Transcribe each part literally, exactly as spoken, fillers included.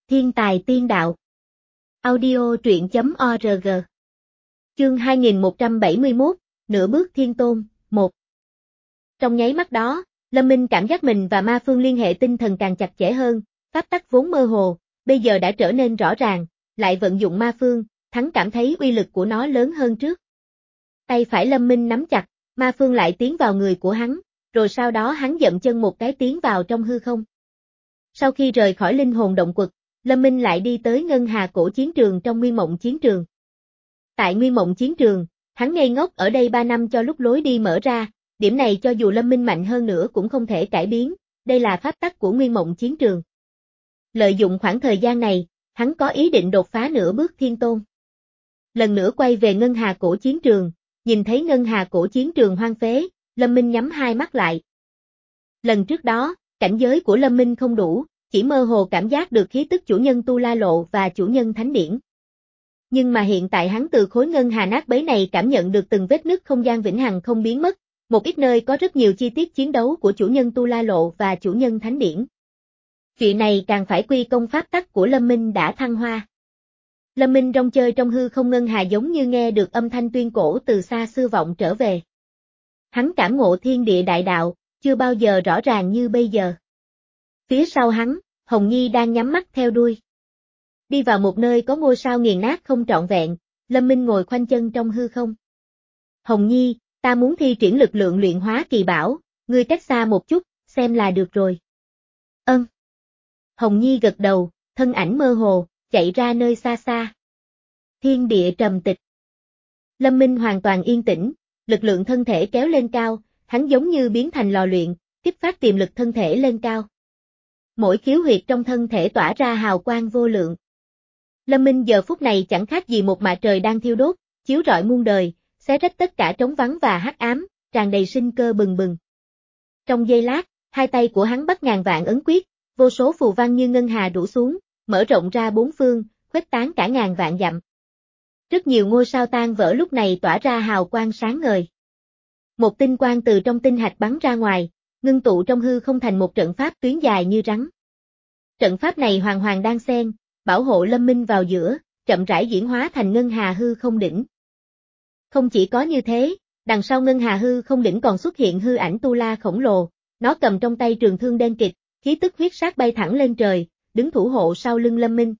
Thiên tài tiên đạo. Audio truyện chấm org. Chương hai nghìn một trăm bảy mươi mốt, Nửa bước thiên tôn, một. Trong nháy mắt đó, Lâm Minh cảm giác mình và ma phương liên hệ tinh thần càng chặt chẽ hơn, pháp tắc vốn mơ hồ, bây giờ đã trở nên rõ ràng, lại vận dụng ma phương, hắn cảm thấy uy lực của nó lớn hơn trước. Tay phải Lâm Minh nắm chặt, ma phương lại tiến vào người của hắn, rồi sau đó hắn dậm chân một cái tiến vào trong hư không. Sau khi rời khỏi linh hồn động quật, Lâm Minh lại đi tới Ngân Hà cổ chiến trường trong Nguyên Mộng chiến trường. Tại Nguyên Mộng chiến trường, hắn ngây ngốc ở đây ba năm cho lúc lối đi mở ra, điểm này cho dù Lâm Minh mạnh hơn nữa cũng không thể cải biến, đây là pháp tắc của Nguyên Mộng chiến trường. Lợi dụng khoảng thời gian này, hắn có ý định đột phá nửa bước thiên tôn. Lần nữa quay về Ngân Hà cổ chiến trường, nhìn thấy Ngân Hà cổ chiến trường hoang phế, Lâm Minh nhắm hai mắt lại. Lần trước đó, cảnh giới của Lâm Minh không đủ, chỉ mơ hồ cảm giác được khí tức chủ nhân Tu La Lộ và chủ nhân Thánh Điển. Nhưng mà hiện tại hắn từ khối ngân hà nát bấy này cảm nhận được từng vết nứt không gian vĩnh hằng không biến mất, một ít nơi có rất nhiều chi tiết chiến đấu của chủ nhân Tu La Lộ và chủ nhân Thánh Điển. Chuyện này càng phải quy công pháp tắc của Lâm Minh đã thăng hoa. Lâm Minh rong chơi trong hư không ngân hà giống như nghe được âm thanh tuyên cổ từ xa xưa vọng trở về. Hắn cảm ngộ thiên địa đại đạo, chưa bao giờ rõ ràng như bây giờ. Phía sau hắn, Hồng Nhi đang nhắm mắt theo đuôi. Đi vào một nơi có ngôi sao nghiền nát không trọn vẹn, Lâm Minh ngồi khoanh chân trong hư không. Hồng Nhi, ta muốn thi triển lực lượng luyện hóa kỳ bảo, ngươi cách xa một chút, xem là được rồi. Ân. Hồng Nhi gật đầu, thân ảnh mơ hồ, chạy ra nơi xa xa. Thiên địa trầm tịch. Lâm Minh hoàn toàn yên tĩnh, lực lượng thân thể kéo lên cao, hắn giống như biến thành lò luyện, kích phát tiềm lực thân thể lên cao. Mỗi khiếu huyệt trong thân thể tỏa ra hào quang vô lượng. Lâm Minh giờ phút này chẳng khác gì một mạ trời đang thiêu đốt, chiếu rọi muôn đời, xé rách tất cả trống vắng và hắc ám, tràn đầy sinh cơ bừng bừng. Trong giây lát, hai tay của hắn bắt ngàn vạn ấn quyết, vô số phù văn như ngân hà rủ xuống, mở rộng ra bốn phương, khuếch tán cả ngàn vạn dặm. Rất nhiều ngôi sao tan vỡ lúc này tỏa ra hào quang sáng ngời. Một tinh quang từ trong tinh hạch bắn ra ngoài, ngưng tụ trong hư không thành một trận pháp tuyến dài như rắn. Trận pháp này hoàn hoàn đan xen, bảo hộ Lâm Minh vào giữa, chậm rãi diễn hóa thành ngân hà hư không đỉnh. Không chỉ có như thế, đằng sau ngân hà hư không đỉnh còn xuất hiện hư ảnh tu la khổng lồ, nó cầm trong tay trường thương đen kịt, khí tức huyết sát bay thẳng lên trời, đứng thủ hộ sau lưng Lâm Minh.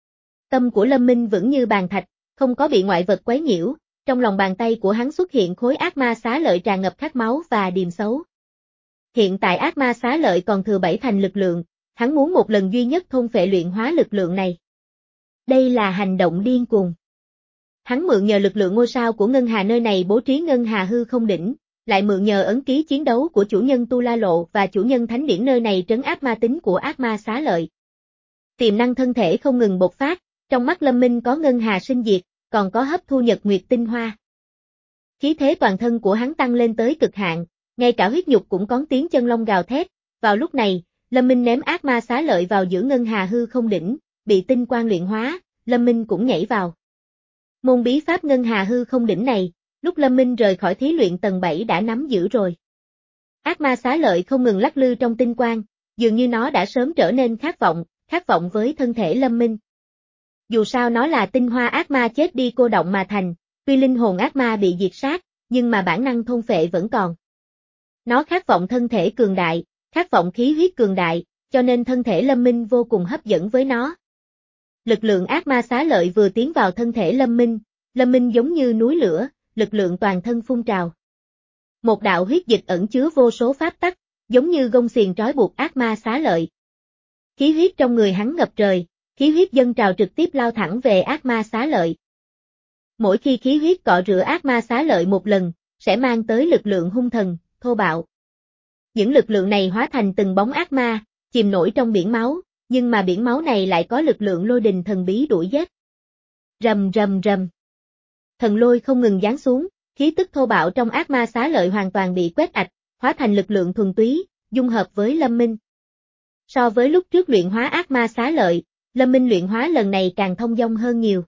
Tâm của Lâm Minh vững như bàn thạch, không có bị ngoại vật quấy nhiễu, trong lòng bàn tay của hắn xuất hiện khối ác ma xá lợi tràn ngập khát máu và điềm xấu. Hiện tại ác ma xá lợi còn thừa bảy thành lực lượng, hắn muốn một lần duy nhất thôn phệ luyện hóa lực lượng này. Đây là hành động điên cuồng. Hắn mượn nhờ lực lượng ngôi sao của ngân hà nơi này bố trí ngân hà hư không đỉnh, lại mượn nhờ ấn ký chiến đấu của chủ nhân Tu La Lộ và chủ nhân Thánh Điển nơi này trấn áp ma tính của ác ma xá lợi. Tiềm năng thân thể không ngừng bộc phát, trong mắt Lâm Minh có ngân hà sinh diệt, còn có hấp thu nhật nguyệt tinh hoa. Khí thế toàn thân của hắn tăng lên tới cực hạn, ngay cả huyết nhục cũng có tiếng chân long gào thét. Vào lúc này, Lâm Minh ném ác ma xá lợi vào giữa ngân hà hư không đỉnh, bị tinh quang luyện hóa, Lâm Minh cũng nhảy vào. Môn bí pháp ngân hà hư không đỉnh này, lúc Lâm Minh rời khỏi thí luyện tầng bảy đã nắm giữ rồi. Ác ma xá lợi không ngừng lắc lư trong tinh quang, dường như nó đã sớm trở nên khát vọng, khát vọng với thân thể Lâm Minh. Dù sao nó là tinh hoa ác ma chết đi cô động mà thành, tuy linh hồn ác ma bị diệt sát, nhưng mà bản năng thôn phệ vẫn còn. Nó khát vọng thân thể cường đại, khát vọng khí huyết cường đại, cho nên thân thể Lâm Minh vô cùng hấp dẫn với nó. Lực lượng ác ma xá lợi vừa tiến vào thân thể Lâm Minh, Lâm Minh giống như núi lửa, lực lượng toàn thân phun trào. Một đạo huyết dịch ẩn chứa vô số pháp tắc, giống như gông xiềng trói buộc ác ma xá lợi. Khí huyết trong người hắn ngập trời, khí huyết dâng trào trực tiếp lao thẳng về ác ma xá lợi. Mỗi khi khí huyết cọ rửa ác ma xá lợi một lần, sẽ mang tới lực lượng hung thần, thô bạo. Những lực lượng này hóa thành từng bóng ác ma, chìm nổi trong biển máu, nhưng mà biển máu này lại có lực lượng lôi đình thần bí đuổi giết. Rầm rầm rầm. Thần lôi không ngừng giáng xuống, khí tức thô bạo trong ác ma xá lợi hoàn toàn bị quét ạch, hóa thành lực lượng thuần túy, dung hợp với Lâm Minh. So với lúc trước luyện hóa ác ma xá lợi, Lâm Minh luyện hóa lần này càng thông dong hơn nhiều.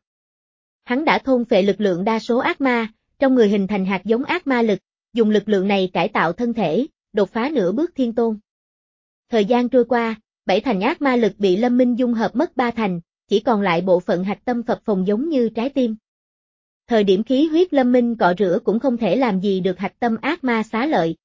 Hắn đã thôn phệ lực lượng đa số ác ma, trong người hình thành hạt giống ác ma lực, dùng lực lượng này cải tạo thân thể, đột phá nửa bước thiên tôn. Thời gian trôi qua, bảy thành ác ma lực bị Lâm Minh dung hợp mất ba thành, chỉ còn lại bộ phận hạch tâm phập phồng giống như trái tim. Thời điểm khí huyết Lâm Minh cọ rửa cũng không thể làm gì được hạch tâm ác ma xá lợi.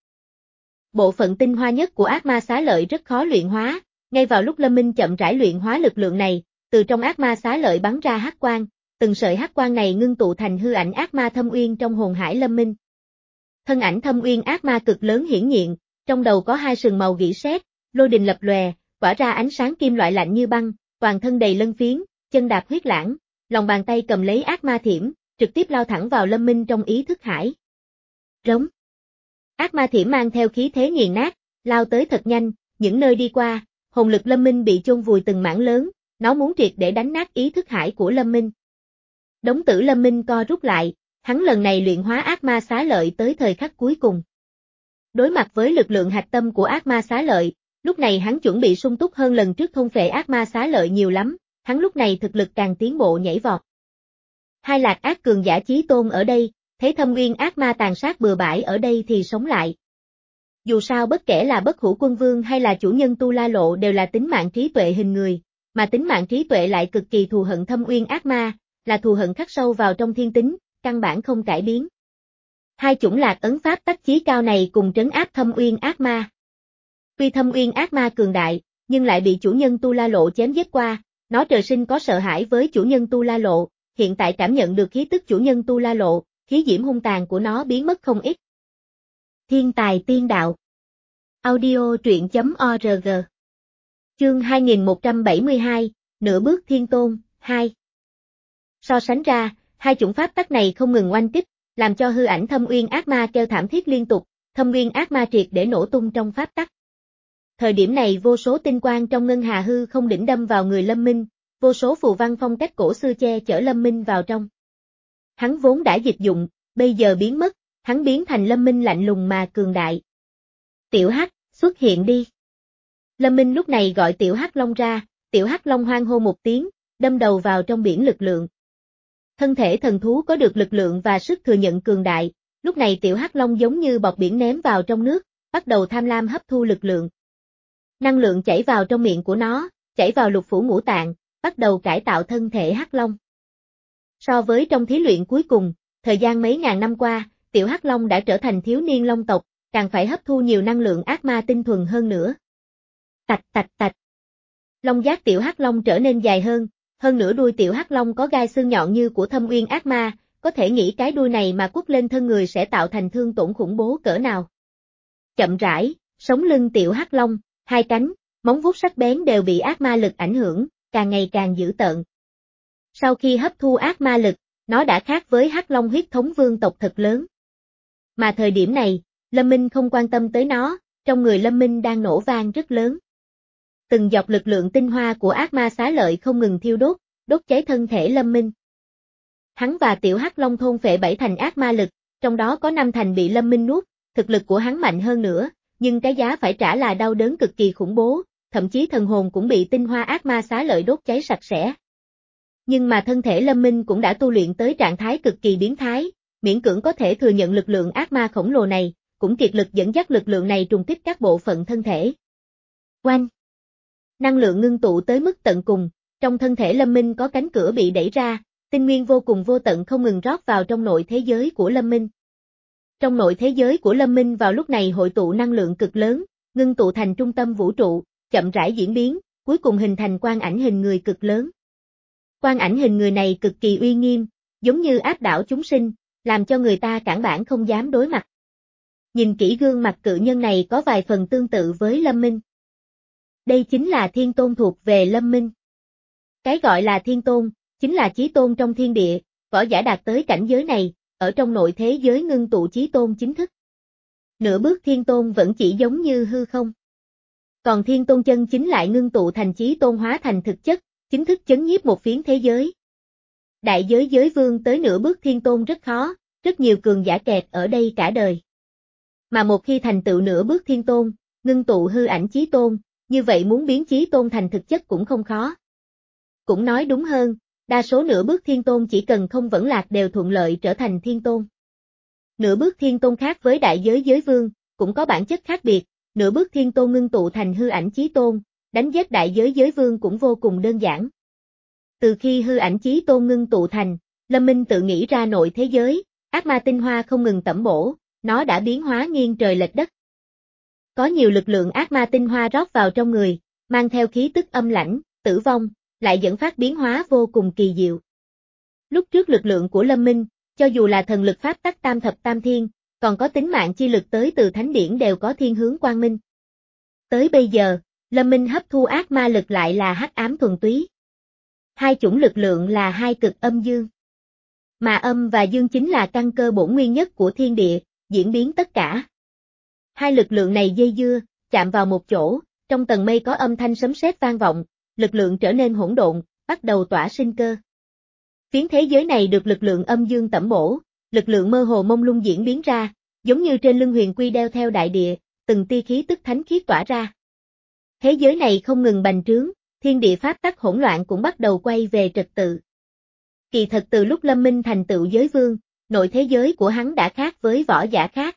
Bộ phận tinh hoa nhất của ác ma xá lợi rất khó luyện hóa, ngay vào lúc Lâm Minh chậm rãi luyện hóa lực lượng này, từ trong ác ma xá lợi bắn ra hắc quang, từng sợi hắc quang này ngưng tụ thành hư ảnh ác ma thâm uyên trong hồn hải Lâm Minh. Thân ảnh thâm uyên ác ma cực lớn hiển hiện, trong đầu có hai sừng màu gỉ sét, lôi đình lập lòe, tỏa ra ánh sáng kim loại lạnh như băng, toàn thân đầy lân phiến, chân đạp huyết lãng, lòng bàn tay cầm lấy ác ma thiểm, trực tiếp lao thẳng vào Lâm Minh trong ý thức hải. Rống. Ác ma thiểm mang theo khí thế nghiền nát, lao tới thật nhanh, những nơi đi qua, hồn lực Lâm Minh bị chôn vùi từng mảng lớn, nó muốn triệt để đánh nát ý thức hải của Lâm Minh. Đống tử Lâm Minh co rút lại, hắn lần này luyện hóa ác ma xá lợi tới thời khắc cuối cùng. Đối mặt với lực lượng hạch tâm của ác ma xá lợi, lúc này hắn chuẩn bị sung túc hơn lần trước thôn phệ ác ma xá lợi nhiều lắm, hắn lúc này thực lực càng tiến bộ nhảy vọt. Hai lạc ác cường giả chí tôn ở đây, thấy thâm uyên ác ma tàn sát bừa bãi ở đây thì sống lại. Dù sao bất kể là Bất Hủ Quân Vương hay là chủ nhân Tu La Lộ đều là tính mạng trí tuệ hình người, mà tính mạng trí tuệ lại cực kỳ thù hận thâm uyên ác ma, là thù hận khắc sâu vào trong thiên tính, căn bản không cải biến. Hai chủng lạc ấn pháp tắc chí cao này cùng trấn áp thâm uyên ác ma. Tuy thâm uyên ác ma cường đại, nhưng lại bị chủ nhân Tu La Lộ chém giết qua, nó trời sinh có sợ hãi với chủ nhân Tu La Lộ, hiện tại cảm nhận được khí tức chủ nhân Tu La Lộ, khí diễm hung tàn của nó biến mất không ít. Thiên tài tiên đạo. Audio truyện chấm org. Chương hai nghìn một trăm bảy mươi hai, Nửa bước thiên tôn, hai. So sánh ra, hai chủng pháp tắc này không ngừng oanh kích, làm cho hư ảnh thâm uyên ác ma kêu thảm thiết liên tục, thâm uyên ác ma triệt để nổ tung trong pháp tắc. Thời điểm này vô số tinh quang trong ngân hà hư không đỉnh đâm vào người Lâm Minh, vô số phù văn phong cách cổ xưa che chở Lâm Minh vào trong. Hắn vốn đã dịch dụng, bây giờ biến mất, hắn biến thành Lâm Minh lạnh lùng mà cường đại. Tiểu Hắc, xuất hiện đi. Lâm Minh lúc này gọi Tiểu Hắc Long ra, Tiểu Hắc Long hoang hô một tiếng, đâm đầu vào trong biển lực lượng. Thân thể thần thú có được lực lượng và sức thừa nhận cường đại, lúc này Tiểu Hắc Long giống như bọt biển ném vào trong nước, bắt đầu tham lam hấp thu lực lượng. Năng lượng chảy vào trong miệng của nó, chảy vào lục phủ ngũ tạng, bắt đầu cải tạo thân thể Hắc Long. So với trong thí luyện cuối cùng, thời gian mấy ngàn năm qua, Tiểu Hắc Long đã trở thành thiếu niên long tộc, càng phải hấp thu nhiều năng lượng ác ma tinh thuần hơn nữa. Tạch tạch tạch. Long giác Tiểu Hắc Long trở nên dài hơn, hơn nữa đuôi Tiểu Hắc Long có gai xương nhọn như của thâm uyên ác ma, có thể nghĩ cái đuôi này mà quất lên thân người sẽ tạo thành thương tổn khủng bố cỡ nào. Chậm rãi, sống lưng Tiểu Hắc Long, hai cánh, móng vuốt sắc bén đều bị ác ma lực ảnh hưởng, càng ngày càng dữ tợn. Sau khi hấp thu ác ma lực, nó đã khác với Hắc Long huyết thống vương tộc thật lớn. Mà thời điểm này, Lâm Minh không quan tâm tới nó, trong người Lâm Minh đang nổ vang rất lớn. Từng dọc lực lượng tinh hoa của ác ma xá lợi không ngừng thiêu đốt, đốt cháy thân thể Lâm Minh. Hắn và Tiểu Hắc Long thôn phệ bảy thành ác ma lực, trong đó có năm thành bị Lâm Minh nuốt, thực lực của hắn mạnh hơn nữa, nhưng cái giá phải trả là đau đớn cực kỳ khủng bố, thậm chí thần hồn cũng bị tinh hoa ác ma xá lợi đốt cháy sạch sẽ. Nhưng mà thân thể Lâm Minh cũng đã tu luyện tới trạng thái cực kỳ biến thái, miễn cưỡng có thể thừa nhận lực lượng ác ma khổng lồ này, cũng kiệt lực dẫn dắt lực lượng này trùng kích các bộ phận thân thể. Oanh! Năng lượng ngưng tụ tới mức tận cùng, trong thân thể Lâm Minh có cánh cửa bị đẩy ra, tinh nguyên vô cùng vô tận không ngừng rót vào trong nội thế giới của Lâm Minh. Trong nội thế giới của Lâm Minh vào lúc này hội tụ năng lượng cực lớn, ngưng tụ thành trung tâm vũ trụ, chậm rãi diễn biến, cuối cùng hình thành quang ảnh hình người cực lớn. Quang ảnh hình người này cực kỳ uy nghiêm, giống như áp đảo chúng sinh, làm cho người ta cản bản không dám đối mặt. Nhìn kỹ gương mặt cự nhân này có vài phần tương tự với Lâm Minh. Đây chính là thiên tôn thuộc về Lâm Minh. Cái gọi là thiên tôn, chính là chí tôn trong thiên địa, võ giả đạt tới cảnh giới này, ở trong nội thế giới ngưng tụ chí tôn chính thức. Nửa bước thiên tôn vẫn chỉ giống như hư không. Còn thiên tôn chân chính lại ngưng tụ thành chí tôn hóa thành thực chất, chính thức chấn nhiếp một phiến thế giới. Đại giới giới vương tới nửa bước thiên tôn rất khó, rất nhiều cường giả kẹt ở đây cả đời. Mà một khi thành tựu nửa bước thiên tôn, ngưng tụ hư ảnh chí tôn, như vậy muốn biến chí tôn thành thực chất cũng không khó. Cũng nói đúng hơn, đa số nửa bước thiên tôn chỉ cần không vẫn lạc đều thuận lợi trở thành thiên tôn. Nửa bước thiên tôn khác với đại giới giới vương, cũng có bản chất khác biệt, nửa bước thiên tôn ngưng tụ thành hư ảnh chí tôn, đánh giết đại giới giới vương cũng vô cùng đơn giản. Từ khi hư ảnh chí tôn ngưng tụ thành, Lâm Minh tự nghĩ ra nội thế giới, ác ma tinh hoa không ngừng tẩm bổ, nó đã biến hóa nghiêng trời lệch đất. Có nhiều lực lượng ác ma tinh hoa rót vào trong người, mang theo khí tức âm lãnh, tử vong, lại dẫn phát biến hóa vô cùng kỳ diệu. Lúc trước lực lượng của Lâm Minh, cho dù là thần lực pháp tắc tam thập tam thiên, còn có tính mạng chi lực tới từ thánh điển đều có thiên hướng quang minh. Tới bây giờ, Lâm Minh hấp thu ác ma lực lại là hắc ám thuần túy. Hai chủng lực lượng là hai cực âm dương. Mà âm và dương chính là căn cơ bổn nguyên nhất của thiên địa, diễn biến tất cả. Hai lực lượng này dây dưa, chạm vào một chỗ, trong tầng mây có âm thanh sấm sét vang vọng, lực lượng trở nên hỗn độn, bắt đầu tỏa sinh cơ. Phiến thế giới này được lực lượng âm dương tẩm bổ, lực lượng mơ hồ mông lung diễn biến ra, giống như trên lưng huyền quy đeo theo đại địa, từng tia khí tức thánh khiết tỏa ra. Thế giới này không ngừng bành trướng, thiên địa pháp tắc hỗn loạn cũng bắt đầu quay về trật tự. Kỳ thật từ lúc Lâm Minh thành tựu giới vương, nội thế giới của hắn đã khác với võ giả khác.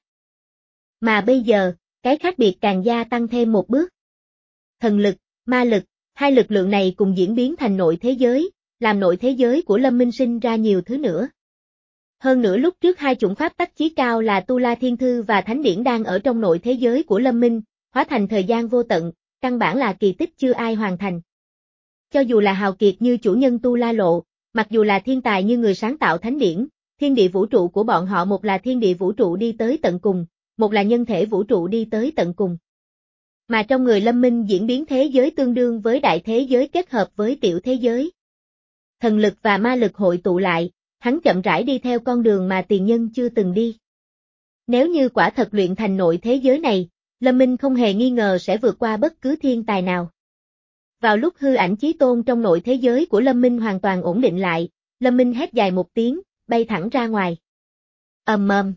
Mà bây giờ, cái khác biệt càng gia tăng thêm một bước. Thần lực, ma lực, hai lực lượng này cùng diễn biến thành nội thế giới, làm nội thế giới của Lâm Minh sinh ra nhiều thứ nữa. Hơn nữa lúc trước hai chủng pháp tắc chí cao là Tu La Thiên Thư và Thánh Điển đang ở trong nội thế giới của Lâm Minh, hóa thành thời gian vô tận, căn bản là kỳ tích chưa ai hoàn thành. Cho dù là hào kiệt như chủ nhân Tu La Lộ, mặc dù là thiên tài như người sáng tạo Thánh Điển, thiên địa vũ trụ của bọn họ một là thiên địa vũ trụ đi tới tận cùng, một là nhân thể vũ trụ đi tới tận cùng. Mà trong người Lâm Minh diễn biến thế giới tương đương với đại thế giới kết hợp với tiểu thế giới. Thần lực và ma lực hội tụ lại, hắn chậm rãi đi theo con đường mà tiền nhân chưa từng đi. Nếu như quả thật luyện thành nội thế giới này, Lâm Minh không hề nghi ngờ sẽ vượt qua bất cứ thiên tài nào. Vào lúc hư ảnh chí tôn trong nội thế giới của Lâm Minh hoàn toàn ổn định lại, Lâm Minh hét dài một tiếng, bay thẳng ra ngoài. Ầm ầm.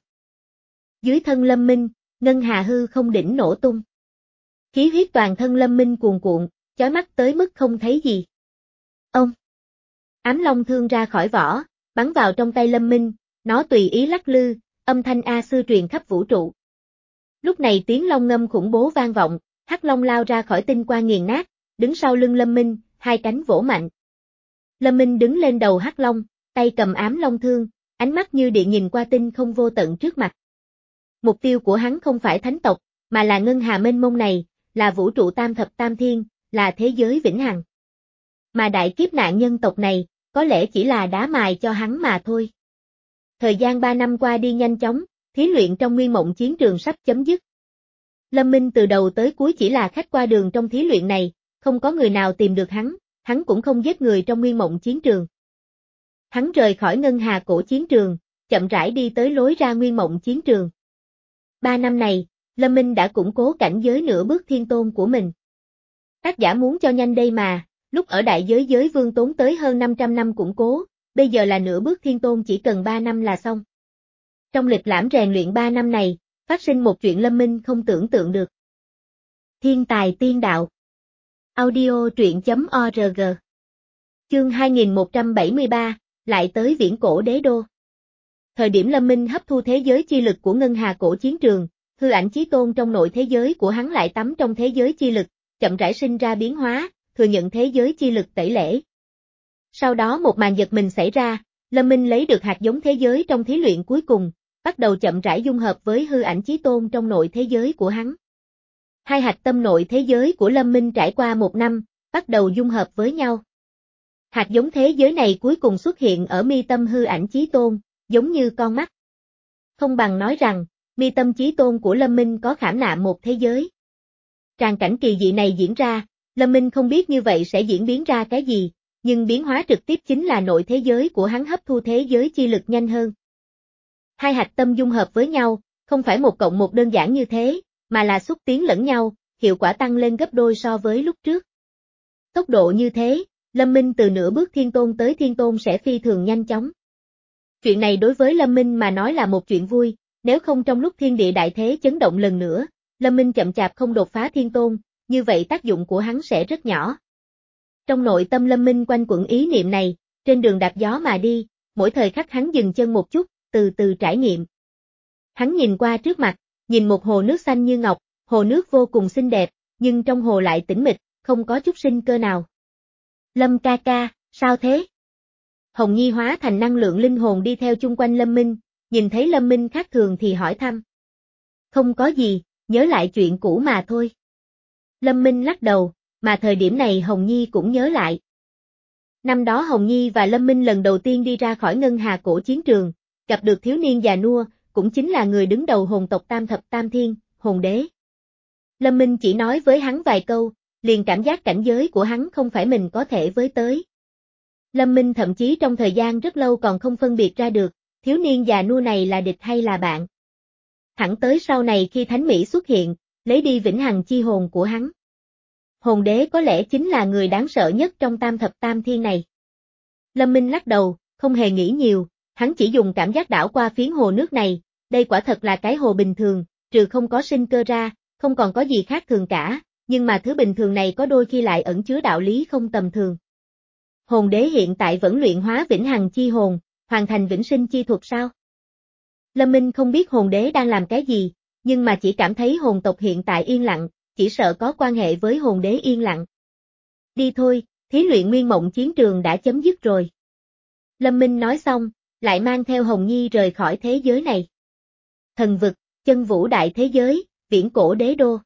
Dưới thân Lâm Minh, ngân hà hư không đỉnh nổ tung. Khí huyết toàn thân Lâm Minh cuồn cuộn, chói mắt tới mức không thấy gì. Ông! Ám long thương ra khỏi vỏ, bắn vào trong tay Lâm Minh, nó tùy ý lắc lư, âm thanh A Sư truyền khắp vũ trụ. Lúc này tiếng long ngâm khủng bố vang vọng, hắc long lao ra khỏi tinh quang nghiền nát, đứng sau lưng Lâm Minh, hai cánh vỗ mạnh. Lâm Minh đứng lên đầu hắc long, tay cầm ám long thương, ánh mắt như điện nhìn qua tinh không vô tận trước mặt. Mục tiêu của hắn không phải thánh tộc, mà là ngân hà mênh mông này, là vũ trụ tam thập tam thiên, là thế giới vĩnh hằng. Mà đại kiếp nạn nhân tộc này, có lẽ chỉ là đá mài cho hắn mà thôi. Thời gian ba năm qua đi nhanh chóng, thí luyện trong nguyên mộng chiến trường sắp chấm dứt. Lâm Minh từ đầu tới cuối chỉ là khách qua đường trong thí luyện này, không có người nào tìm được hắn, hắn cũng không giết người trong nguyên mộng chiến trường. Hắn rời khỏi ngân hà cổ chiến trường, chậm rãi đi tới lối ra nguyên mộng chiến trường. Ba năm này, Lâm Minh đã củng cố cảnh giới nửa bước thiên tôn của mình. Tác giả muốn cho nhanh đây mà, lúc ở đại giới giới vương tốn tới hơn năm trăm năm củng cố, bây giờ là nửa bước thiên tôn chỉ cần ba năm là xong. Trong lịch lãm rèn luyện ba năm này, phát sinh một chuyện Lâm Minh không tưởng tượng được. Thiên tài tiên đạo. Audio truyện chấm org. Chương hai nghìn một trăm bảy mươi ba, lại tới viễn cổ đế đô. Thời điểm Lâm Minh hấp thu thế giới chi lực của ngân hà cổ chiến trường, hư ảnh chí tôn trong nội thế giới của hắn lại tắm trong thế giới chi lực, chậm rãi sinh ra biến hóa, thừa nhận thế giới chi lực tẩy lễ. Sau đó một màn giật mình xảy ra, Lâm Minh lấy được hạt giống thế giới trong thí luyện cuối cùng, bắt đầu chậm rãi dung hợp với hư ảnh chí tôn trong nội thế giới của hắn. Hai hạt tâm nội thế giới của Lâm Minh trải qua một năm, bắt đầu dung hợp với nhau. Hạt giống thế giới này cuối cùng xuất hiện ở mi tâm hư ảnh chí tôn, giống như con mắt. Không bằng nói rằng, mi tâm chí tôn của Lâm Minh có khảm nạm một thế giới. Tràng cảnh kỳ dị này diễn ra, Lâm Minh không biết như vậy sẽ diễn biến ra cái gì, nhưng biến hóa trực tiếp chính là nội thế giới của hắn hấp thu thế giới chi lực nhanh hơn. Hai hạt tâm dung hợp với nhau, không phải một cộng một đơn giản như thế, mà là xúc tiến lẫn nhau, hiệu quả tăng lên gấp đôi so với lúc trước. Tốc độ như thế, Lâm Minh từ nửa bước thiên tôn tới thiên tôn sẽ phi thường nhanh chóng. Chuyện này đối với Lâm Minh mà nói là một chuyện vui, nếu không trong lúc thiên địa đại thế chấn động lần nữa, Lâm Minh chậm chạp không đột phá thiên tôn, như vậy tác dụng của hắn sẽ rất nhỏ. Trong nội tâm Lâm Minh quanh quẩn ý niệm này, trên đường đạp gió mà đi, mỗi thời khắc hắn dừng chân một chút, từ từ trải nghiệm. Hắn nhìn qua trước mặt, nhìn một hồ nước xanh như ngọc, hồ nước vô cùng xinh đẹp, nhưng trong hồ lại tĩnh mịch, không có chút sinh cơ nào. Lâm ca ca, sao thế? Hồng Nhi hóa thành năng lượng linh hồn đi theo chung quanh Lâm Minh, nhìn thấy Lâm Minh khác thường thì hỏi thăm. Không có gì, nhớ lại chuyện cũ mà thôi. Lâm Minh lắc đầu, mà thời điểm này Hồng Nhi cũng nhớ lại. Năm đó Hồng Nhi và Lâm Minh lần đầu tiên đi ra khỏi Ngân Hà cổ chiến trường, gặp được thiếu niên già nua, cũng chính là người đứng đầu hồn tộc Tam Thập Tam Thiên, hồn đế. Lâm Minh chỉ nói với hắn vài câu, liền cảm giác cảnh giới của hắn không phải mình có thể với tới. Lâm Minh thậm chí trong thời gian rất lâu còn không phân biệt ra được, thiếu niên già nua này là địch hay là bạn. Thẳng tới sau này khi Thánh Mỹ xuất hiện, lấy đi vĩnh hằng chi hồn của hắn. Hồn đế có lẽ chính là người đáng sợ nhất trong Tam Thập Tam Thiên này. Lâm Minh lắc đầu, không hề nghĩ nhiều, hắn chỉ dùng cảm giác đảo qua phiến hồ nước này, đây quả thật là cái hồ bình thường, trừ không có sinh cơ ra, không còn có gì khác thường cả, nhưng mà thứ bình thường này có đôi khi lại ẩn chứa đạo lý không tầm thường. Hồn đế hiện tại vẫn luyện hóa vĩnh hằng chi hồn, hoàn thành vĩnh sinh chi thuật sao? Lâm Minh không biết hồn đế đang làm cái gì, nhưng mà chỉ cảm thấy hồn tộc hiện tại yên lặng, chỉ sợ có quan hệ với hồn đế yên lặng. Đi thôi, thí luyện nguyên mộng chiến trường đã chấm dứt rồi. Lâm Minh nói xong, lại mang theo Hồng Nhi rời khỏi thế giới này. Thần vực, chân vũ đại thế giới, viễn cổ đế đô.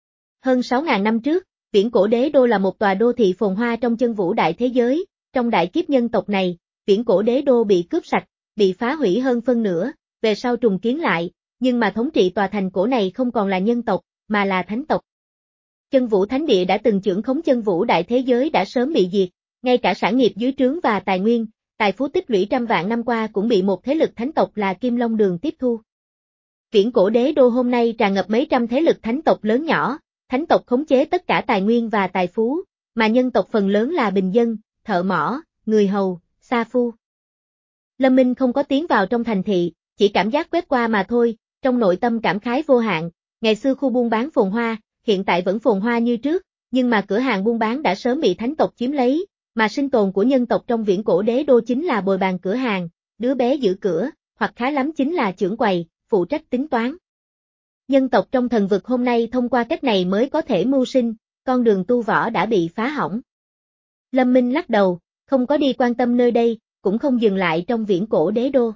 Hơn sáu ngàn năm trước, viễn cổ đế đô là một tòa đô thị phồn hoa trong chân vũ đại thế giới, trong đại kiếp nhân tộc này, viễn cổ đế đô bị cướp sạch, bị phá hủy hơn phân nửa, về sau trùng kiến lại, nhưng mà thống trị tòa thành cổ này không còn là nhân tộc, mà là thánh tộc. Chân vũ thánh địa đã từng trưởng khống chân vũ đại thế giới đã sớm bị diệt, ngay cả sản nghiệp dưới trướng và tài nguyên, tài phú tích lũy trăm vạn năm qua cũng bị một thế lực thánh tộc là Kim Long Đường tiếp thu. Viễn cổ đế đô hôm nay tràn ngập mấy trăm thế lực thánh tộc lớn nhỏ, thánh tộc khống chế tất cả tài nguyên và tài phú, mà nhân tộc phần lớn là bình dân, thợ mỏ, người hầu, sa phu. Lâm Minh không có tiến vào trong thành thị, chỉ cảm giác quét qua mà thôi, trong nội tâm cảm khái vô hạn, ngày xưa khu buôn bán phồn hoa, hiện tại vẫn phồn hoa như trước, nhưng mà cửa hàng buôn bán đã sớm bị thánh tộc chiếm lấy, mà sinh tồn của nhân tộc trong viễn cổ đế đô chính là bồi bàn cửa hàng, đứa bé giữ cửa, hoặc khá lắm chính là trưởng quầy, phụ trách tính toán. Nhân tộc trong thần vực hôm nay thông qua cách này mới có thể mưu sinh, con đường tu võ đã bị phá hỏng. Lâm Minh lắc đầu, không có đi quan tâm nơi đây, cũng không dừng lại trong viễn cổ đế đô.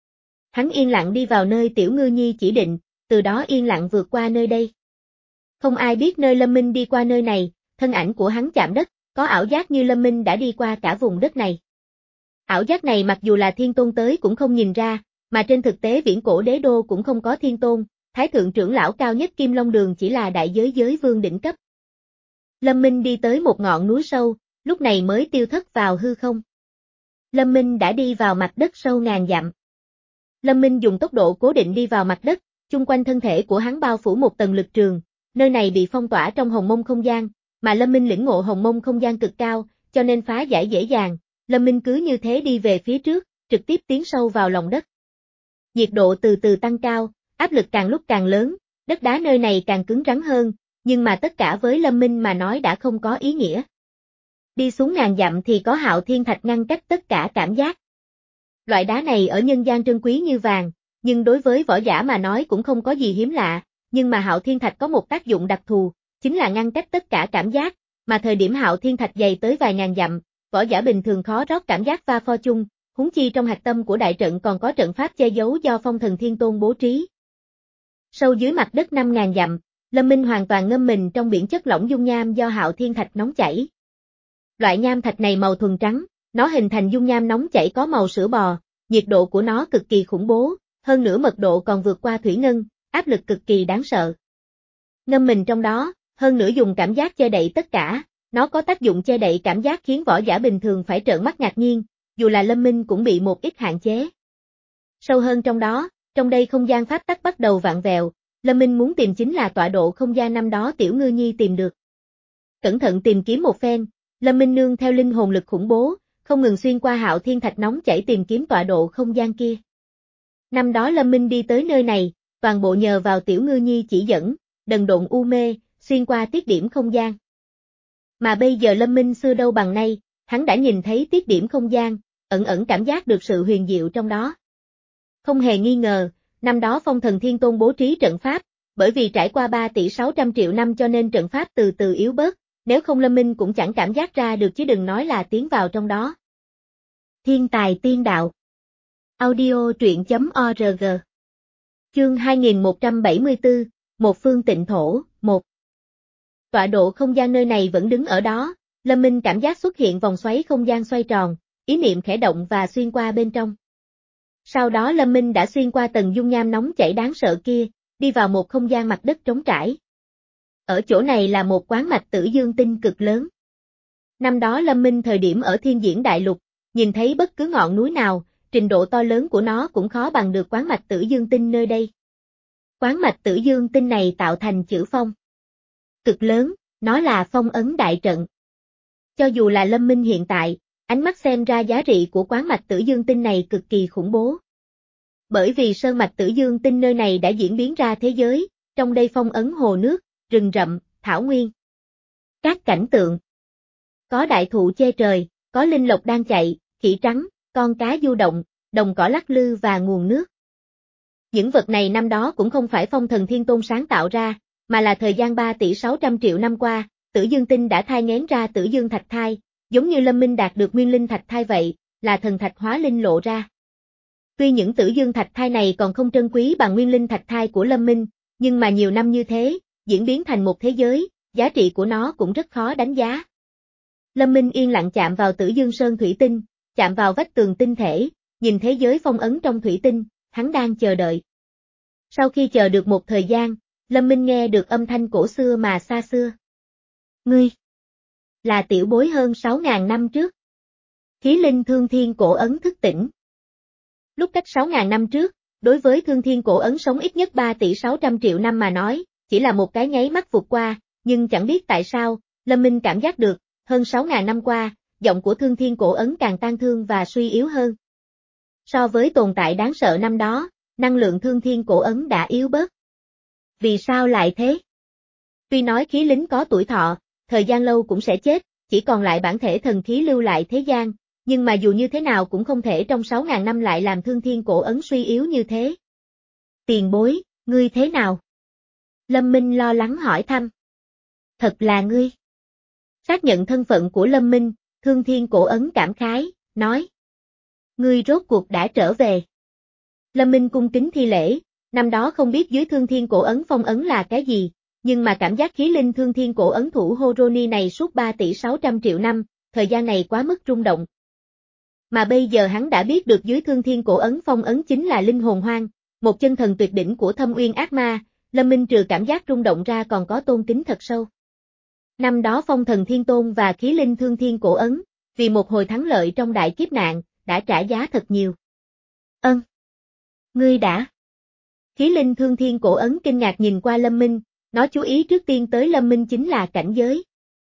Hắn yên lặng đi vào nơi Tiểu Ngư Nhi chỉ định, từ đó yên lặng vượt qua nơi đây. Không ai biết nơi Lâm Minh đi qua nơi này, thân ảnh của hắn chạm đất, có ảo giác như Lâm Minh đã đi qua cả vùng đất này. Ảo giác này mặc dù là thiên tôn tới cũng không nhìn ra, mà trên thực tế viễn cổ đế đô cũng không có thiên tôn, thái thượng trưởng lão cao nhất Kim Long Đường chỉ là đại giới giới vương đỉnh cấp. Lâm Minh đi tới một ngọn núi sâu, lúc này mới tiêu thất vào hư không. Lâm Minh đã đi vào mặt đất sâu ngàn dặm. Lâm Minh dùng tốc độ cố định đi vào mặt đất, chung quanh thân thể của hắn bao phủ một tầng lực trường, nơi này bị phong tỏa trong hồng mông không gian, mà Lâm Minh lĩnh ngộ hồng mông không gian cực cao, cho nên phá giải dễ dàng, Lâm Minh cứ như thế đi về phía trước, trực tiếp tiến sâu vào lòng đất. Nhiệt độ từ từ tăng cao, áp lực càng lúc càng lớn, đất đá nơi này càng cứng rắn hơn, nhưng mà tất cả với Lâm Minh mà nói đã không có ý nghĩa. Đi xuống ngàn dặm thì có Hạo Thiên Thạch ngăn cách tất cả cảm giác. Loại đá này ở nhân gian trân quý như vàng, nhưng đối với võ giả mà nói cũng không có gì hiếm lạ, nhưng mà Hạo Thiên Thạch có một tác dụng đặc thù, chính là ngăn cách tất cả cảm giác, mà thời điểm Hạo Thiên Thạch dày tới vài ngàn dặm, võ giả bình thường khó rót cảm giác va pho chung, huống chi trong hạch tâm của đại trận còn có trận pháp che giấu do Phong Thần Thiên Tôn bố trí. Sâu dưới mặt đất năm ngàn dặm, Lâm Minh hoàn toàn ngâm mình trong biển chất lỏng dung nham do Hạo Thiên Thạch nóng chảy. Loại nham thạch này màu thuần trắng, nó hình thành dung nham nóng chảy có màu sữa bò, nhiệt độ của nó cực kỳ khủng bố, hơn nữa mật độ còn vượt qua thủy ngân, áp lực cực kỳ đáng sợ. Ngâm mình trong đó, hơn nữa dùng cảm giác che đậy tất cả, nó có tác dụng che đậy cảm giác khiến võ giả bình thường phải trợn mắt ngạc nhiên, dù là Lâm Minh cũng bị một ít hạn chế. Sâu hơn trong đó, trong đây không gian pháp tắc bắt đầu vặn vẹo, Lâm Minh muốn tìm chính là tọa độ không gian năm đó Tiểu Ngư Nhi tìm được. Cẩn thận tìm kiếm một phen, Lâm Minh nương theo linh hồn lực khủng bố, không ngừng xuyên qua Hạo Thiên Thạch nóng chảy tìm kiếm tọa độ không gian kia. Năm đó Lâm Minh đi tới nơi này, toàn bộ nhờ vào Tiểu Ngư Nhi chỉ dẫn, đần độn u mê, xuyên qua tiết điểm không gian. Mà bây giờ Lâm Minh xưa đâu bằng nay, hắn đã nhìn thấy tiết điểm không gian, ẩn ẩn cảm giác được sự huyền diệu trong đó. Không hề nghi ngờ, năm đó Phong Thần Thiên Tôn bố trí trận pháp, bởi vì trải qua ba tỷ sáu trăm triệu năm cho nên trận pháp từ từ yếu bớt, nếu không Lâm Minh cũng chẳng cảm giác ra được chứ đừng nói là tiến vào trong đó. Thiên tài tiên đạo. Audio truyện.org. Chương hai nghìn một trăm bảy mươi tư, một phương tịnh thổ, một. Tọa độ không gian nơi này vẫn đứng ở đó, Lâm Minh cảm giác xuất hiện vòng xoáy không gian xoay tròn, ý niệm khẽ động và xuyên qua bên trong. Sau đó Lâm Minh đã xuyên qua tầng dung nham nóng chảy đáng sợ kia, đi vào một không gian mặt đất trống trải. Ở chỗ này là một quán mạch tử dương tinh cực lớn. Năm đó Lâm Minh thời điểm ở Thiên Diễn Đại Lục, nhìn thấy bất cứ ngọn núi nào, trình độ to lớn của nó cũng khó bằng được quán mạch tử dương tinh nơi đây. Quán mạch tử dương tinh này tạo thành chữ phong. Cực lớn, nó là phong ấn đại trận. Cho dù là Lâm Minh hiện tại, ánh mắt xem ra giá trị của quán mạch tử dương tinh này cực kỳ khủng bố. Bởi vì sơn mạch tử dương tinh nơi này đã diễn biến ra thế giới, trong đây phong ấn hồ nước, rừng rậm, thảo nguyên. Các cảnh tượng. Có đại thụ che trời, có linh lộc đang chạy, khỉ trắng, con cá du động, đồng cỏ lắc lư và nguồn nước. Những vật này năm đó cũng không phải Phong Thần Thiên Tôn sáng tạo ra, mà là thời gian ba tỷ sáu trăm triệu năm qua, Tử Dương Tinh đã thai nghén ra Tử Dương Thạch Thai, giống như Lâm Minh đạt được Nguyên Linh Thạch Thai vậy, là thần thạch hóa linh lộ ra. Tuy những Tử Dương Thạch Thai này còn không trân quý bằng Nguyên Linh Thạch Thai của Lâm Minh, nhưng mà nhiều năm như thế, diễn biến thành một thế giới, giá trị của nó cũng rất khó đánh giá. Lâm Minh yên lặng chạm vào Tử Dương Sơn thủy tinh, chạm vào vách tường tinh thể, nhìn thế giới phong ấn trong thủy tinh, hắn đang chờ đợi. Sau khi chờ được một thời gian, Lâm Minh nghe được âm thanh cổ xưa mà xa xưa. Ngươi là tiểu bối hơn sáu ngàn năm trước. Khí linh thương thiên cổ ấn thức tỉnh. Lúc cách sáu ngàn năm trước, đối với thương thiên cổ ấn sống ít nhất ba tỷ sáu trăm triệu năm mà nói, chỉ là một cái nháy mắt vụt qua, nhưng chẳng biết tại sao, Lâm Minh cảm giác được, hơn sáu ngàn năm qua, giọng của thương thiên cổ ấn càng tang thương và suy yếu hơn. So với tồn tại đáng sợ năm đó, năng lượng thương thiên cổ ấn đã yếu bớt. Vì sao lại thế? Tuy nói khí lính có tuổi thọ, thời gian lâu cũng sẽ chết, chỉ còn lại bản thể thần khí lưu lại thế gian, nhưng mà dù như thế nào cũng không thể trong sáu ngàn năm lại làm thương thiên cổ ấn suy yếu như thế. Tiền bối, ngươi thế nào? Lâm Minh lo lắng hỏi thăm. Thật là ngươi. Xác nhận thân phận của Lâm Minh, thương thiên cổ ấn cảm khái, nói. Ngươi rốt cuộc đã trở về. Lâm Minh cung kính thi lễ, năm đó không biết dưới thương thiên cổ ấn phong ấn là cái gì, nhưng mà cảm giác khí linh thương thiên cổ ấn thủ Horoni này suốt ba tỷ sáu trăm triệu năm, thời gian này quá mức rung động. Mà bây giờ hắn đã biết được dưới thương thiên cổ ấn phong ấn chính là linh hồn hoang, một chân thần tuyệt đỉnh của thâm uyên ác ma, Lâm Minh trừ cảm giác rung động ra còn có tôn kính thật sâu. Năm đó Phong Thần Thiên Tôn và khí linh thương thiên cổ ấn, vì một hồi thắng lợi trong đại kiếp nạn, đã trả giá thật nhiều. Ân. Ngươi đã. Khí linh thương thiên cổ ấn kinh ngạc nhìn qua Lâm Minh, nó chú ý trước tiên tới Lâm Minh chính là cảnh giới.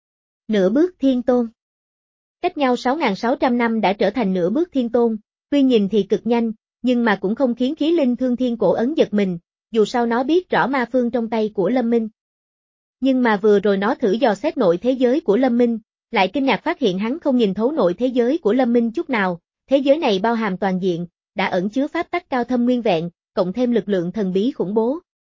Nửa bước thiên tôn. Cách nhau sáu nghìn sáu trăm năm đã trở thành nửa bước thiên tôn, tuy nhìn thì cực nhanh, nhưng mà cũng không khiến khí linh thương thiên cổ ấn giật mình, dù sao nó biết rõ ma phương trong tay của Lâm Minh. Nhưng mà vừa rồi nó thử dò xét nội thế giới của Lâm Minh, lại kinh ngạc phát hiện hắn không nhìn thấu nội thế giới của Lâm Minh chút nào, thế giới này bao hàm toàn diện, đã ẩn chứa pháp tắc cao thâm nguyên vẹn, cộng thêm lực lượng thần bí khủng bố.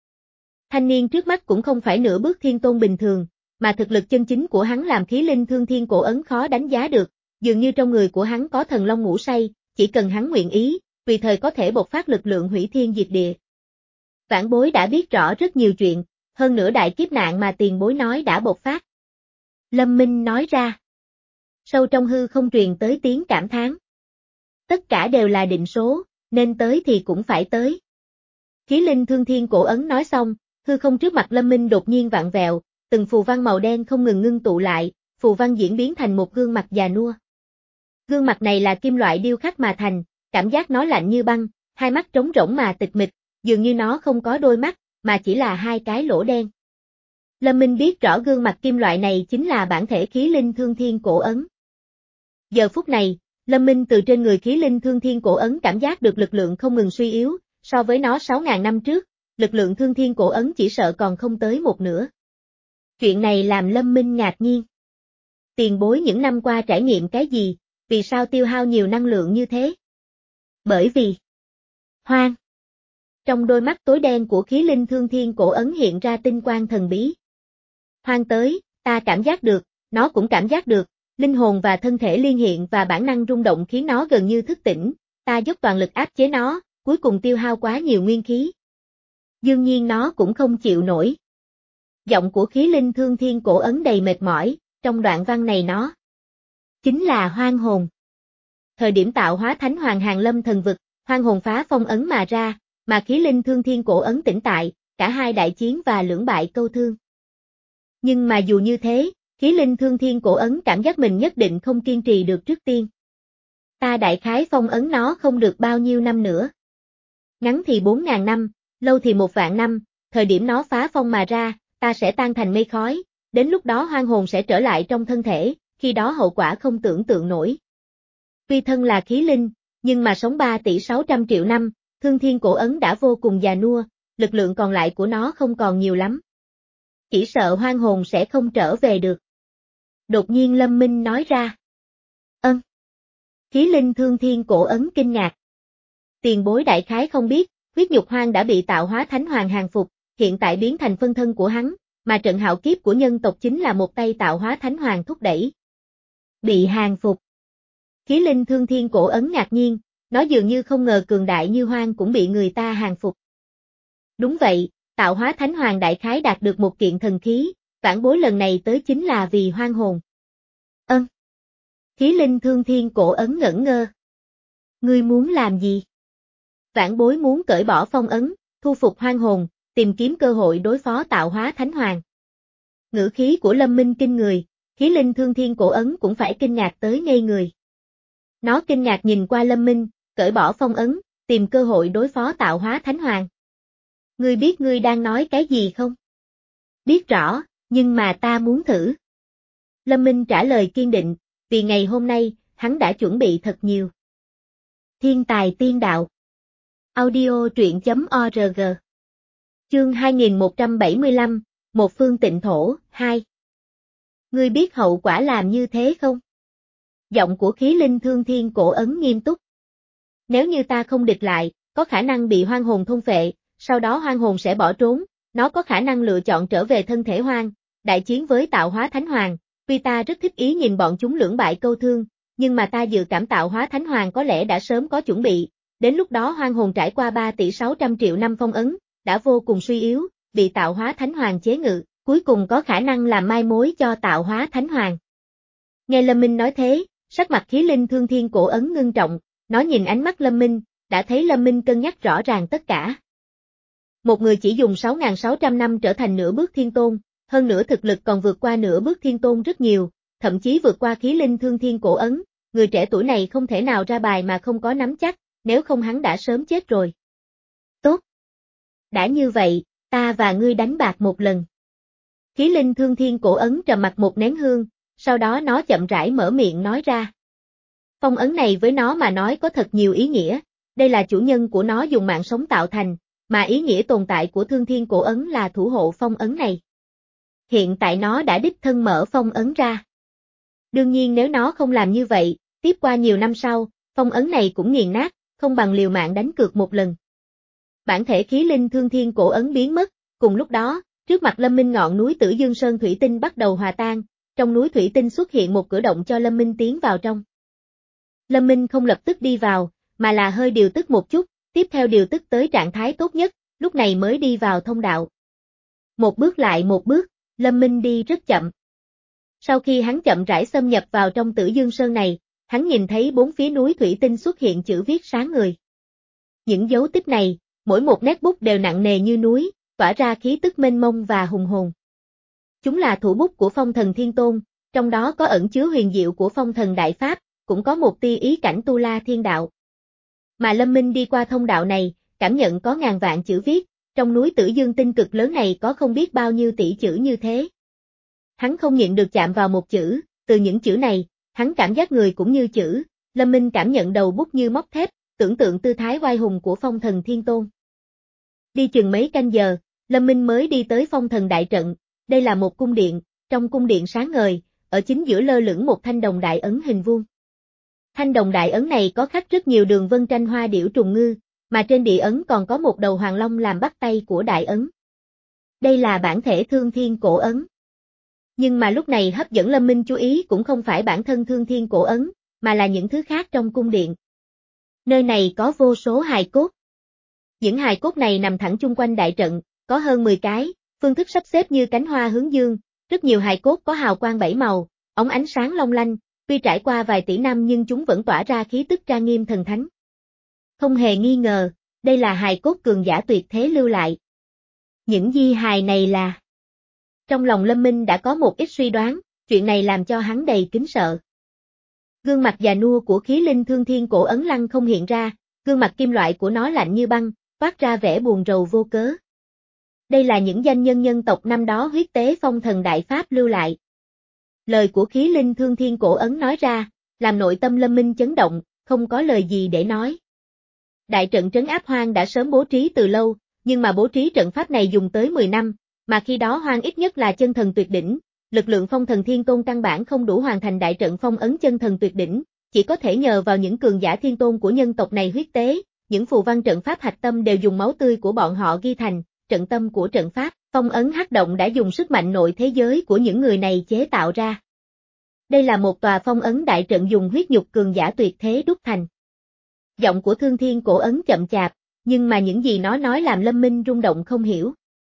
Thanh niên trước mắt cũng không phải nửa bước thiên tôn bình thường, mà thực lực chân chính của hắn làm khí linh thương thiên cổ ấn khó đánh giá được, dường như trong người của hắn có thần long ngủ say, chỉ cần hắn nguyện ý, tùy thời có thể bộc phát lực lượng hủy thiên diệt địa. Vãn bối đã biết rõ rất nhiều chuyện, hơn nữa đại kiếp nạn mà tiền bối nói đã bộc phát. Lâm Minh nói ra. Sâu trong hư không truyền tới tiếng cảm thán. Tất cả đều là định số, nên tới thì cũng phải tới. Khí linh thương thiên cổ ấn nói xong, hư không trước mặt Lâm Minh đột nhiên vặn vẹo, từng phù văn màu đen không ngừng ngưng tụ lại, phù văn diễn biến thành một gương mặt già nua. Gương mặt này là kim loại điêu khắc mà thành, cảm giác nó lạnh như băng, hai mắt trống rỗng mà tịch mịch, dường như nó không có đôi mắt, mà chỉ là hai cái lỗ đen. Lâm Minh biết rõ gương mặt kim loại này chính là bản thể khí linh thương thiên cổ ấn. Giờ phút này, Lâm Minh từ trên người khí linh thương thiên cổ ấn cảm giác được lực lượng không ngừng suy yếu, so với nó sáu ngàn năm trước, lực lượng thương thiên cổ ấn chỉ sợ còn không tới một nửa. Chuyện này làm Lâm Minh ngạc nhiên. Tiền bối những năm qua trải nghiệm cái gì, vì sao tiêu hao nhiều năng lượng như thế? Bởi vì hoang. Trong đôi mắt tối đen của khí linh thương thiên cổ ấn hiện ra tinh quang thần bí. Hoang tới, ta cảm giác được, nó cũng cảm giác được, linh hồn và thân thể liên hiện và bản năng rung động khiến nó gần như thức tỉnh, ta dốc toàn lực áp chế nó, cuối cùng tiêu hao quá nhiều nguyên khí. Đương nhiên nó cũng không chịu nổi. Giọng của khí linh thương thiên cổ ấn đầy mệt mỏi, trong đoạn văn này nó chính là hoang hồn. Thời điểm tạo hóa thánh hoàng hàng lâm thần vực, hoang hồn phá phong ấn mà ra, mà khí linh thương thiên cổ ấn tĩnh tại, cả hai đại chiến và lưỡng bại câu thương. Nhưng mà dù như thế, khí linh thương thiên cổ ấn cảm giác mình nhất định không kiên trì được trước tiên. Ta đại khái phong ấn nó không được bao nhiêu năm nữa. Ngắn thì bốn ngàn năm, lâu thì một vạn năm, thời điểm nó phá phong mà ra, ta sẽ tan thành mây khói, đến lúc đó hoang hồn sẽ trở lại trong thân thể, khi đó hậu quả không tưởng tượng nổi. Tuy thân là khí linh, nhưng mà sống ba tỷ sáu trăm triệu năm, thương thiên cổ ấn đã vô cùng già nua, lực lượng còn lại của nó không còn nhiều lắm. Chỉ sợ hoang hồn sẽ không trở về được. Đột nhiên Lâm Minh nói ra. Ân. Khí linh thương thiên cổ ấn kinh ngạc. Tiền bối đại khái không biết, huyết nhục hoang đã bị tạo hóa thánh hoàng hàng phục, hiện tại biến thành phân thân của hắn, mà trận hạo kiếp của nhân tộc chính là một tay tạo hóa thánh hoàng thúc đẩy. Bị hàng phục. Khí linh thương thiên cổ ấn ngạc nhiên, nó dường như không ngờ cường đại như hoang cũng bị người ta hàng phục. Đúng vậy, tạo hóa thánh hoàng đại khái đạt được một kiện thần khí, vãn bối lần này tới chính là vì hoang hồn. Ân. Khí linh thương thiên cổ ấn ngẩn ngơ. Ngươi muốn làm gì? Vãn bối muốn cởi bỏ phong ấn, thu phục hoang hồn, tìm kiếm cơ hội đối phó tạo hóa thánh hoàng. Ngữ khí của Lâm Minh kinh người, khí linh thương thiên cổ ấn cũng phải kinh ngạc tới ngây người. Nó kinh ngạc nhìn qua Lâm Minh, cởi bỏ phong ấn, tìm cơ hội đối phó tạo hóa thánh hoàng. Ngươi biết ngươi đang nói cái gì không? Biết rõ, nhưng mà ta muốn thử. Lâm Minh trả lời kiên định, vì ngày hôm nay, hắn đã chuẩn bị thật nhiều. Thiên tài tiên đạo. Audio truyện chấm org. Chương hai nghìn một trăm bảy mươi lăm, Một phương tịnh thổ, hai. Ngươi biết hậu quả làm như thế không? Giọng của khí linh thương thiên cổ ấn nghiêm túc. Nếu như ta không địch lại, có khả năng bị hoang hồn thôn phệ, sau đó hoang hồn sẽ bỏ trốn, nó có khả năng lựa chọn trở về thân thể hoang, đại chiến với tạo hóa thánh hoàng, tuy ta rất thích ý nhìn bọn chúng lưỡng bại câu thương, nhưng mà ta dự cảm tạo hóa thánh hoàng có lẽ đã sớm có chuẩn bị, đến lúc đó hoang hồn trải qua ba tỷ sáu trăm triệu năm phong ấn, đã vô cùng suy yếu, bị tạo hóa thánh hoàng chế ngự, cuối cùng có khả năng làm mai mối cho tạo hóa thánh hoàng. Nghe Lâm Minh nói thế, sắc mặt khí linh thương thiên cổ ấn ngưng trọng, nó nhìn ánh mắt Lâm Minh, đã thấy Lâm Minh cân nhắc rõ ràng tất cả. Một người chỉ dùng sáu nghìn sáu trăm năm trở thành nửa bước thiên tôn, hơn nữa thực lực còn vượt qua nửa bước thiên tôn rất nhiều, thậm chí vượt qua khí linh thương thiên cổ ấn, người trẻ tuổi này không thể nào ra bài mà không có nắm chắc, nếu không hắn đã sớm chết rồi. Tốt. Đã như vậy, ta và ngươi đánh bạc một lần. Khí linh thương thiên cổ ấn trầm mặc một nén hương, sau đó nó chậm rãi mở miệng nói ra. Phong ấn này với nó mà nói có thật nhiều ý nghĩa, đây là chủ nhân của nó dùng mạng sống tạo thành, mà ý nghĩa tồn tại của thương thiên cổ ấn là thủ hộ phong ấn này. Hiện tại nó đã đích thân mở phong ấn ra. Đương nhiên nếu nó không làm như vậy, tiếp qua nhiều năm sau, phong ấn này cũng nghiền nát, không bằng liều mạng đánh cược một lần. Bản thể khí linh thương thiên cổ ấn biến mất, cùng lúc đó, trước mặt Lâm Minh ngọn núi Tử Dương Sơn thủy tinh bắt đầu hòa tan, trong núi thủy tinh xuất hiện một cửa động cho Lâm Minh tiến vào trong. Lâm Minh không lập tức đi vào, mà là hơi điều tức một chút, tiếp theo điều tức tới trạng thái tốt nhất, lúc này mới đi vào thông đạo. Một bước lại một bước, Lâm Minh đi rất chậm. Sau khi hắn chậm rãi xâm nhập vào trong Tử Dương Sơn này, hắn nhìn thấy bốn phía núi thủy tinh xuất hiện chữ viết sáng người. Những dấu tích này, mỗi một nét bút đều nặng nề như núi, tỏa ra khí tức mênh mông và hùng hồn. Chúng là thủ bút của Phong Thần Thiên Tôn, trong đó có ẩn chứa huyền diệu của Phong Thần Đại Pháp, cũng có một tia ý cảnh tu la thiên đạo. Mà Lâm Minh đi qua thông đạo này, cảm nhận có ngàn vạn chữ viết, trong núi Tử Dương tinh cực lớn này có không biết bao nhiêu tỷ chữ như thế. Hắn không nhịn được chạm vào một chữ, từ những chữ này, hắn cảm giác người cũng như chữ, Lâm Minh cảm nhận đầu bút như móc thép, tưởng tượng tư thái oai hùng của Phong Thần Thiên Tôn. Đi chừng mấy canh giờ, Lâm Minh mới đi tới Phong Thần Đại Trận, đây là một cung điện, trong cung điện sáng ngời, ở chính giữa lơ lửng một thanh đồng đại ấn hình vuông. Thanh đồng đại ấn này có khắc rất nhiều đường vân tranh hoa điểu trùng ngư, mà trên địa ấn còn có một đầu hoàng long làm bắt tay của đại ấn. Đây là bản thể thương thiên cổ ấn. Nhưng mà lúc này hấp dẫn Lâm Minh chú ý cũng không phải bản thân Thương Thiên Cổ Ấn, mà là những thứ khác trong cung điện. Nơi này có vô số hài cốt. Những hài cốt này nằm thẳng chung quanh đại trận, có hơn mười cái, phương thức sắp xếp như cánh hoa hướng dương, rất nhiều hài cốt có hào quang bảy màu, óng ánh sáng long lanh, tuy trải qua vài tỷ năm nhưng chúng vẫn tỏa ra khí tức trang nghiêm thần thánh. Không hề nghi ngờ, đây là hài cốt cường giả tuyệt thế lưu lại. Những di hài này là... Trong lòng Lâm Minh đã có một ít suy đoán, chuyện này làm cho hắn đầy kính sợ. Gương mặt già nua của khí linh Thương Thiên Cổ Ấn lăng không hiện ra, gương mặt kim loại của nó lạnh như băng, toát ra vẻ buồn rầu vô cớ. Đây là những danh nhân nhân tộc năm đó huyết tế phong thần đại pháp lưu lại. Lời của khí linh Thương Thiên Cổ Ấn nói ra, làm nội tâm Lâm Minh chấn động, không có lời gì để nói. Đại trận trấn áp Hoang đã sớm bố trí từ lâu, nhưng mà bố trí trận pháp này dùng tới mười năm, mà khi đó Hoang ít nhất là chân thần tuyệt đỉnh, lực lượng phong thần thiên tôn căn bản không đủ hoàn thành đại trận phong ấn chân thần tuyệt đỉnh, chỉ có thể nhờ vào những cường giả thiên tôn của nhân tộc này huyết tế, những phù văn trận pháp hạch tâm đều dùng máu tươi của bọn họ ghi thành, trận tâm của trận pháp, phong ấn hắc động đã dùng sức mạnh nội thế giới của những người này chế tạo ra. Đây là một tòa phong ấn đại trận dùng huyết nhục cường giả tuyệt thế đúc thành. Giọng của Thương Thiên Cổ Ấn chậm chạp, nhưng mà những gì nó nói làm Lâm Minh rung động không hiểu.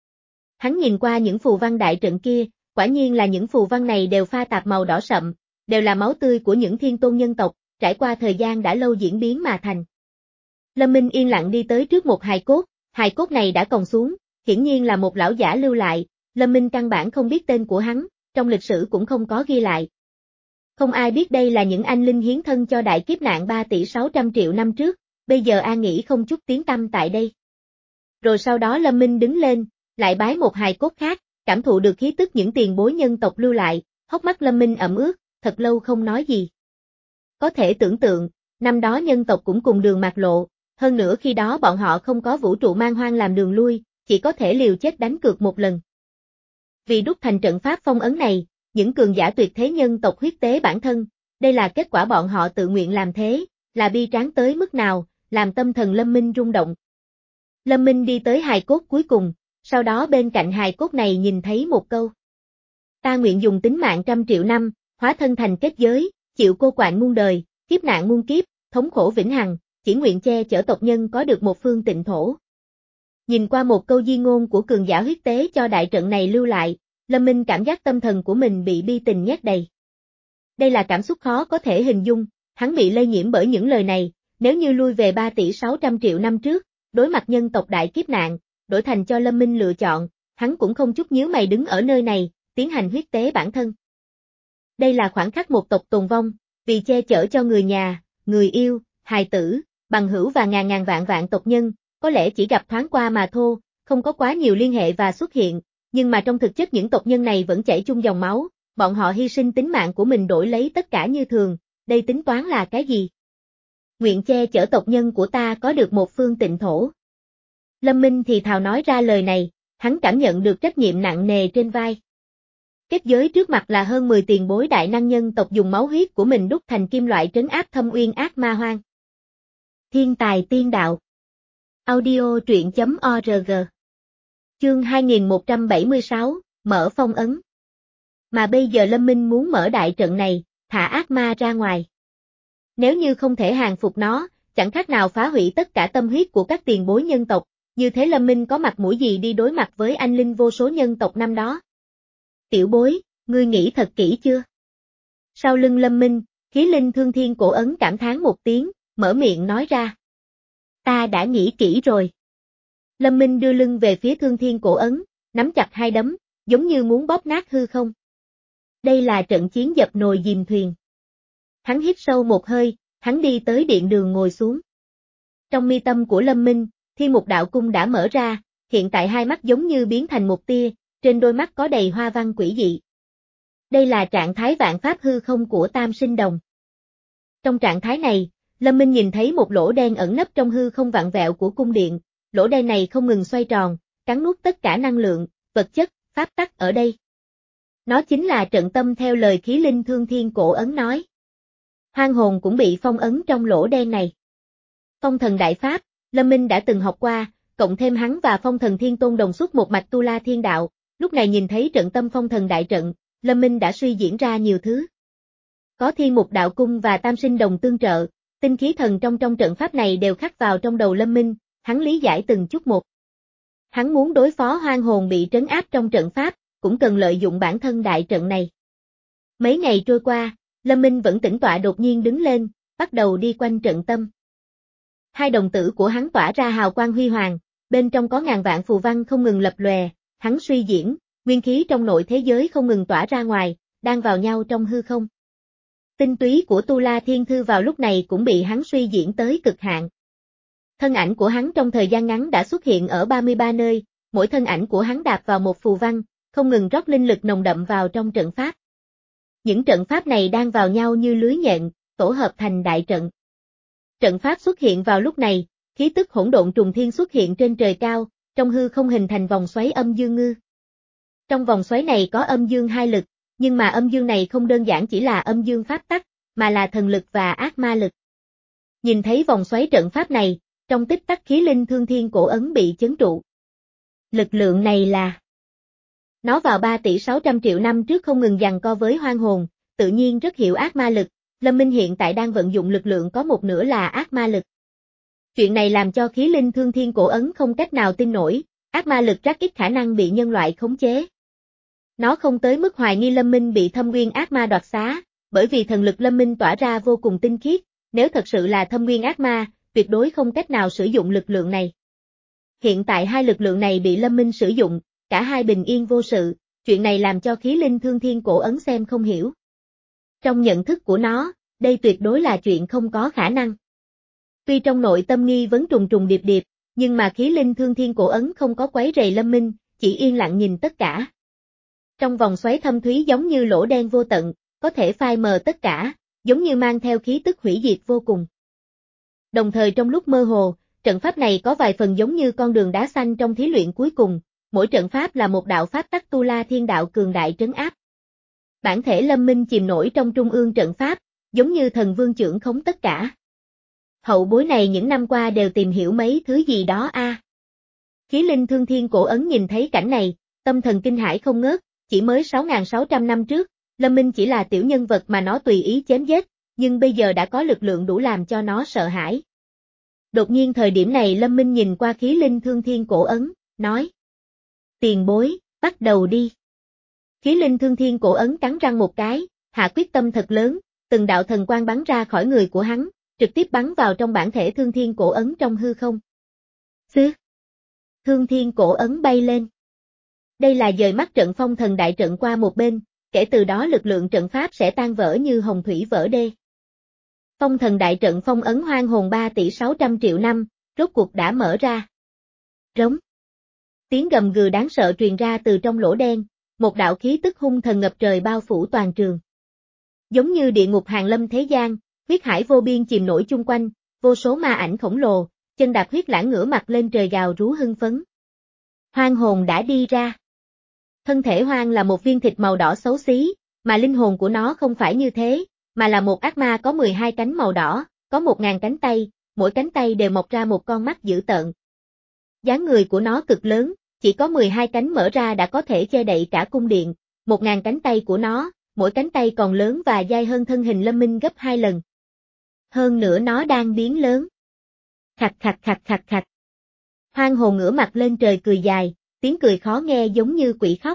Hắn nhìn qua những phù văn đại trận kia, quả nhiên là những phù văn này đều pha tạp màu đỏ sậm, đều là máu tươi của những thiên tôn nhân tộc, trải qua thời gian đã lâu diễn biến mà thành. Lâm Minh yên lặng đi tới trước một hài cốt, hài cốt này đã còng xuống, hiển nhiên là một lão giả lưu lại, Lâm Minh căn bản không biết tên của hắn, trong lịch sử cũng không có ghi lại. Không ai biết đây là những anh linh hiến thân cho đại kiếp nạn ba tỷ sáu trăm triệu năm trước, bây giờ an nghỉ không chút tiếng tăm tại đây. Rồi sau đó Lâm Minh đứng lên, lại bái một hài cốt khác, cảm thụ được khí tức những tiền bối nhân tộc lưu lại, hốc mắt Lâm Minh ẩm ướt, thật lâu không nói gì. Có thể tưởng tượng, năm đó nhân tộc cũng cùng đường mạt lộ, hơn nữa khi đó bọn họ không có vũ trụ mang hoang làm đường lui, chỉ có thể liều chết đánh cược một lần. Vì đúc thành trận pháp phong ấn này, những cường giả tuyệt thế nhân tộc huyết tế bản thân, đây là kết quả bọn họ tự nguyện làm thế, là bi tráng tới mức nào, làm tâm thần Lâm Minh rung động. Lâm Minh đi tới hài cốt cuối cùng, sau đó bên cạnh hài cốt này nhìn thấy một câu. Ta nguyện dùng tính mạng trăm triệu năm, hóa thân thành kết giới, chịu cô quạnh muôn đời, kiếp nạn muôn kiếp, thống khổ vĩnh hằng, chỉ nguyện che chở tộc nhân có được một phương tịnh thổ. Nhìn qua một câu di ngôn của cường giả huyết tế cho đại trận này lưu lại, Lâm Minh cảm giác tâm thần của mình bị bi tình nhét đầy. Đây là cảm xúc khó có thể hình dung, hắn bị lây nhiễm bởi những lời này, nếu như lui về ba tỷ sáu trăm triệu năm trước, đối mặt nhân tộc đại kiếp nạn, đổi thành cho Lâm Minh lựa chọn, hắn cũng không chút nhíu mày đứng ở nơi này, tiến hành huyết tế bản thân. Đây là khoảnh khắc một tộc tồn vong, vì che chở cho người nhà, người yêu, hài tử, bằng hữu và ngàn ngàn vạn vạn tộc nhân, có lẽ chỉ gặp thoáng qua mà thôi, không có quá nhiều liên hệ và xuất hiện, nhưng mà trong thực chất những tộc nhân này vẫn chảy chung dòng máu, bọn họ hy sinh tính mạng của mình đổi lấy tất cả như thường, đây tính toán là cái gì? Nguyện che chở tộc nhân của ta có được một phương tịnh thổ. Lâm Minh thì thào nói ra lời này, hắn cảm nhận được trách nhiệm nặng nề trên vai. Kết giới trước mặt là hơn mười tiền bối đại năng nhân tộc dùng máu huyết của mình đúc thành kim loại trấn áp thâm uyên ác ma hoang. Thiên tài tiên đạo. Audio truyện chấm org. Chương hai nghìn một trăm bảy mươi sáu, mở phong ấn. Mà bây giờ Lâm Minh muốn mở đại trận này, thả ác ma ra ngoài. Nếu như không thể hàng phục nó, chẳng khác nào phá hủy tất cả tâm huyết của các tiền bối nhân tộc, như thế Lâm Minh có mặt mũi gì đi đối mặt với anh linh vô số nhân tộc năm đó. Tiểu bối, ngươi nghĩ thật kỹ chưa? Sau lưng Lâm Minh, khí linh Thương Thiên Cổ Ấn cảm thán một tiếng, mở miệng nói ra. Ta đã nghĩ kỹ rồi. Lâm Minh đưa lưng về phía Thương Thiên Cổ Ấn, nắm chặt hai đấm, giống như muốn bóp nát hư không. Đây là trận chiến dập nồi dìm thuyền. Hắn hít sâu một hơi, hắn đi tới điện đường ngồi xuống. Trong mi tâm của Lâm Minh, Thiên Mục Đạo Cung đã mở ra, hiện tại hai mắt giống như biến thành một tia, trên đôi mắt có đầy hoa văn quỷ dị. Đây là trạng thái vạn pháp hư không của Tam Sinh Đồng. Trong trạng thái này, Lâm Minh nhìn thấy một lỗ đen ẩn nấp trong hư không vặn vẹo của cung điện, lỗ đen này không ngừng xoay tròn, cắn nuốt tất cả năng lượng, vật chất, pháp tắc ở đây. Nó chính là trận tâm theo lời khí linh Thương Thiên Cổ Ấn nói. Hoang hồn cũng bị phong ấn trong lỗ đen này. Phong thần đại pháp, Lâm Minh đã từng học qua, cộng thêm hắn và phong thần thiên tôn đồng xuất một mạch tu la thiên đạo, lúc này nhìn thấy trận tâm phong thần đại trận, Lâm Minh đã suy diễn ra nhiều thứ. Có Thiên Mục Đạo Cung và Tam Sinh Đồng tương trợ, tinh khí thần trong trong trận pháp này đều khắc vào trong đầu Lâm Minh, hắn lý giải từng chút một. Hắn muốn đối phó hoang hồn bị trấn áp trong trận pháp, cũng cần lợi dụng bản thân đại trận này. Mấy ngày trôi qua, Lâm Minh vẫn tĩnh tọa đột nhiên đứng lên, bắt đầu đi quanh trận tâm. Hai đồng tử của hắn tỏa ra hào quang huy hoàng, bên trong có ngàn vạn phù văn không ngừng lập lòe, hắn suy diễn, nguyên khí trong nội thế giới không ngừng tỏa ra ngoài, đang vào nhau trong hư không. Tinh túy của Tu La Thiên Thư vào lúc này cũng bị hắn suy diễn tới cực hạn. Thân ảnh của hắn trong thời gian ngắn đã xuất hiện ở ba mươi ba nơi, mỗi thân ảnh của hắn đạp vào một phù văn, không ngừng rót linh lực nồng đậm vào trong trận pháp. Những trận pháp này đang vào nhau như lưới nhện, tổ hợp thành đại trận. Trận pháp xuất hiện vào lúc này, khí tức hỗn độn trùng thiên xuất hiện trên trời cao, trong hư không hình thành vòng xoáy âm dương ngư. Trong vòng xoáy này có âm dương hai lực, nhưng mà âm dương này không đơn giản chỉ là âm dương pháp tắc, mà là thần lực và ác ma lực. Nhìn thấy vòng xoáy trận pháp này, trong tích tắc khí linh thương thiên cổ ấn bị chấn trụ. Lực lượng này là... Nó vào ba tỷ sáu trăm triệu năm trước không ngừng giằng co với hoang hồn, tự nhiên rất hiểu ác ma lực, Lâm Minh hiện tại đang vận dụng lực lượng có một nửa là ác ma lực. Chuyện này làm cho khí linh thương thiên cổ ấn không cách nào tin nổi, ác ma lực rất ít khả năng bị nhân loại khống chế. Nó không tới mức hoài nghi Lâm Minh bị thâm nguyên ác ma đoạt xá, bởi vì thần lực Lâm Minh tỏa ra vô cùng tinh khiết, nếu thật sự là thâm nguyên ác ma, tuyệt đối không cách nào sử dụng lực lượng này. Hiện tại hai lực lượng này bị Lâm Minh sử dụng, cả hai bình yên vô sự, chuyện này làm cho khí linh thương thiên cổ ấn xem không hiểu. Trong nhận thức của nó, đây tuyệt đối là chuyện không có khả năng. Tuy trong nội tâm nghi vấn trùng trùng điệp điệp, nhưng mà khí linh thương thiên cổ ấn không có quấy rầy Lâm Minh, chỉ yên lặng nhìn tất cả. Trong vòng xoáy thâm thúy giống như lỗ đen vô tận, có thể phai mờ tất cả, giống như mang theo khí tức hủy diệt vô cùng. Đồng thời trong lúc mơ hồ, trận pháp này có vài phần giống như con đường đá xanh trong thí luyện cuối cùng, mỗi trận pháp là một đạo pháp tắc Tu La Thiên đạo cường đại trấn áp. Bản thể Lâm Minh chìm nổi trong trung ương trận pháp, giống như thần vương trưởng khống tất cả. Hậu bối này những năm qua đều tìm hiểu mấy thứ gì đó a. À. Khí linh thương thiên cổ ấn nhìn thấy cảnh này, tâm thần kinh hãi không ngớt, chỉ mới sáu nghìn sáu trăm năm trước, Lâm Minh chỉ là tiểu nhân vật mà nó tùy ý chém giết, nhưng bây giờ đã có lực lượng đủ làm cho nó sợ hãi. Đột nhiên thời điểm này Lâm Minh nhìn qua khí linh thương thiên cổ ấn, nói: Tiền bối, bắt đầu đi. Khí linh thương thiên cổ ấn cắn răng một cái, hạ quyết tâm thật lớn, từng đạo thần quang bắn ra khỏi người của hắn, trực tiếp bắn vào trong bản thể thương thiên cổ ấn trong hư không. Xứ! Thương thiên cổ ấn bay lên. Đây là dời mắt trận phong thần đại trận qua một bên, kể từ đó lực lượng trận pháp sẽ tan vỡ như hồng thủy vỡ đê. Phong thần đại trận phong ấn hoang hồn ba tỷ sáu trăm triệu năm, rốt cuộc đã mở ra. Rống. Tiếng gầm gừ đáng sợ truyền ra từ trong lỗ đen, một đạo khí tức hung thần ngập trời bao phủ toàn trường. Giống như địa ngục hàng lâm thế gian, huyết hải vô biên chìm nổi chung quanh, vô số ma ảnh khổng lồ, chân đạp huyết lãng ngửa mặt lên trời gào rú hưng phấn. Hoang hồn đã đi ra. Thân thể hoang là một viên thịt màu đỏ xấu xí, mà linh hồn của nó không phải như thế, mà là một ác ma có mười hai cánh màu đỏ, có một ngàn cánh tay, mỗi cánh tay đều mọc ra một con mắt dữ tợn. Dáng người của nó cực lớn, chỉ có mười hai cánh mở ra đã có thể che đậy cả cung điện, một ngàn cánh tay của nó, mỗi cánh tay còn lớn và dai hơn thân hình Lâm Minh gấp hai lần. Hơn nữa nó đang biến lớn. Khạch khạch khạch khạch khạch. Hoang hồn ngửa mặt lên trời cười dài, tiếng cười khó nghe giống như quỷ khóc.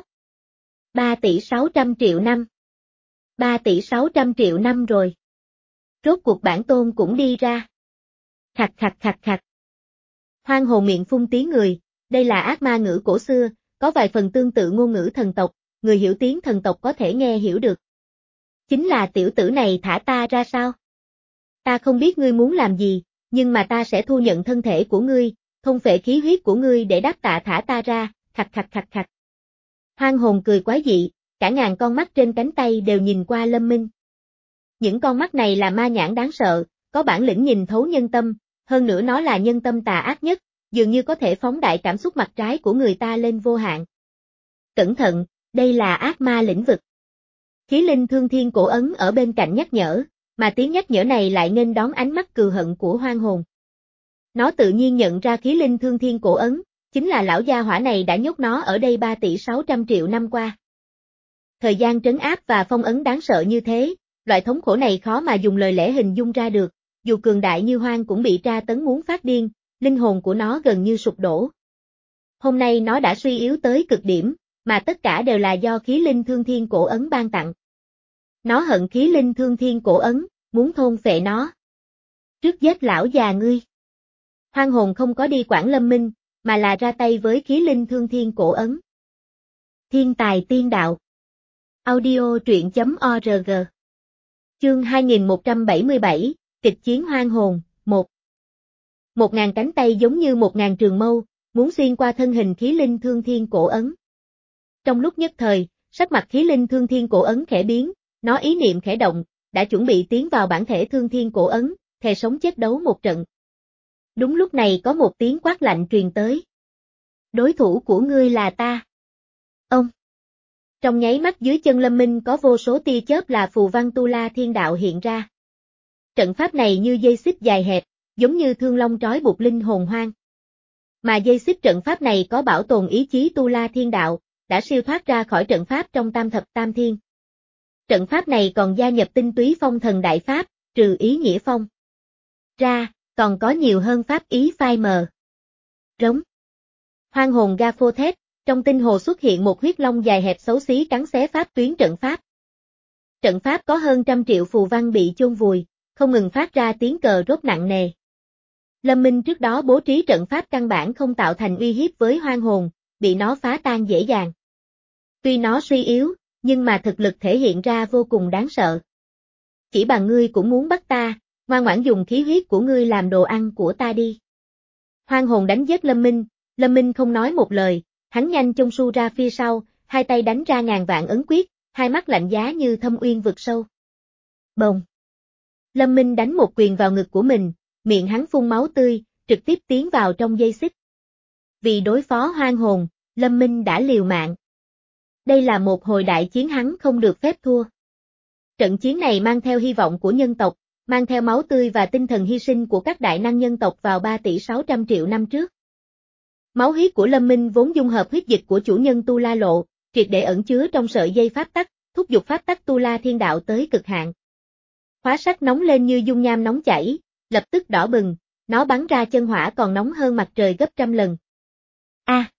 ba tỷ sáu trăm triệu năm. ba tỷ sáu trăm triệu năm rồi. Rốt cuộc bản tôn cũng đi ra. Khạch khạch khạch khạch. Hoang hồn miệng phun tiếng người, đây là ác ma ngữ cổ xưa, có vài phần tương tự ngôn ngữ thần tộc, người hiểu tiếng thần tộc có thể nghe hiểu được. Chính là tiểu tử này thả ta ra sao? Ta không biết ngươi muốn làm gì, nhưng mà ta sẽ thu nhận thân thể của ngươi, thôn phệ khí huyết của ngươi để đáp tạ thả ta ra, khạch khạch khạch khạch. Hoang hồn cười quái dị, cả ngàn con mắt trên cánh tay đều nhìn qua Lâm Minh. Những con mắt này là ma nhãn đáng sợ, có bản lĩnh nhìn thấu nhân tâm, hơn nữa nó là nhân tâm tà ác nhất, dường như có thể phóng đại cảm xúc mặt trái của người ta lên vô hạn. Cẩn thận, đây là ác ma lĩnh vực. Khí linh thương thiên cổ ấn ở bên cạnh nhắc nhở, mà tiếng nhắc nhở này lại nghênh đón ánh mắt cừu hận của hoang hồn. Nó tự nhiên nhận ra khí linh thương thiên cổ ấn, chính là lão gia hỏa này đã nhốt nó ở đây ba tỷ sáu trăm triệu năm qua. thời gian trấn áp và phong ấn đáng sợ như thế, loại thống khổ này khó mà dùng lời lẽ hình dung ra được, dù cường đại như Hoang cũng bị tra tấn muốn phát điên, linh hồn của nó gần như sụp đổ. Hôm nay nó đã suy yếu tới cực điểm, mà tất cả đều là do khí linh thương thiên cổ ấn ban tặng. Nó hận khí linh thương thiên cổ ấn, muốn thôn phệ nó. Trước giết lão già ngươi. Hoang hồn không có đi quản Lâm Minh, mà là ra tay với khí linh thương thiên cổ ấn. Thiên tài tiên đạo. Audio truyện chấm org. Chương hai nghìn một trăm bảy mươi bảy, kịch chiến hoang hồn, một. Một ngàn cánh tay giống như một ngàn trường mâu, muốn xuyên qua thân hình khí linh thương thiên cổ ấn. Trong lúc nhất thời, sắc mặt khí linh thương thiên cổ ấn khẽ biến, nó ý niệm khẽ động, đã chuẩn bị tiến vào bản thể thương thiên cổ ấn, thề sống chết đấu một trận. Đúng lúc này có một tiếng quát lạnh truyền tới. Đối thủ của ngươi là ta. Ông. Trong nháy mắt dưới chân Lâm Minh có vô số tia chớp là phù văn tu la thiên đạo hiện ra. Trận pháp này như dây xích dài hẹp, giống như thương long trói buộc linh hồn hoang. Mà dây xích trận pháp này có bảo tồn ý chí tu la thiên đạo, đã siêu thoát ra khỏi trận pháp trong tam thập tam thiên. Trận pháp này còn gia nhập tinh túy phong thần đại pháp, trừ ý nghĩa phong ra, còn có nhiều hơn pháp ý phai mờ. Rống. Hoang hồn ga phô thét, trong tinh hồ xuất hiện một huyết long dài hẹp xấu xí cắn xé pháp tuyến trận pháp. Trận pháp có hơn trăm triệu phù văn bị chôn vùi, không ngừng phát ra tiếng cờ rốt nặng nề. Lâm Minh trước đó bố trí trận pháp căn bản không tạo thành uy hiếp với hoang hồn, bị nó phá tan dễ dàng. Tuy nó suy yếu, nhưng mà thực lực thể hiện ra vô cùng đáng sợ. Chỉ bằng ngươi cũng muốn bắt ta, ngoan ngoãn dùng khí huyết của ngươi làm đồ ăn của ta đi. Hoang hồn đánh giết Lâm Minh, Lâm Minh không nói một lời, hắn nhanh chông su ra phía sau, hai tay đánh ra ngàn vạn ấn quyết, hai mắt lạnh giá như thâm uyên vực sâu. Bồng. Lâm Minh đánh một quyền vào ngực của mình, miệng hắn phun máu tươi, trực tiếp tiến vào trong dây xích. Vì đối phó hoang hồn, Lâm Minh đã liều mạng. Đây là một hồi đại chiến hắn không được phép thua. Trận chiến này mang theo hy vọng của nhân tộc, mang theo máu tươi và tinh thần hy sinh của các đại năng nhân tộc vào ba tỷ sáu trăm triệu năm trước. Máu huyết của Lâm Minh vốn dung hợp huyết dịch của chủ nhân Tu La Lộ, triệt để ẩn chứa trong sợi dây pháp tắc, thúc giục pháp tắc Tu La Thiên Đạo tới cực hạn. Hóa sắc nóng lên như dung nham nóng chảy, lập tức đỏ bừng, nó bắn ra chân hỏa còn nóng hơn mặt trời gấp trăm lần. A! À,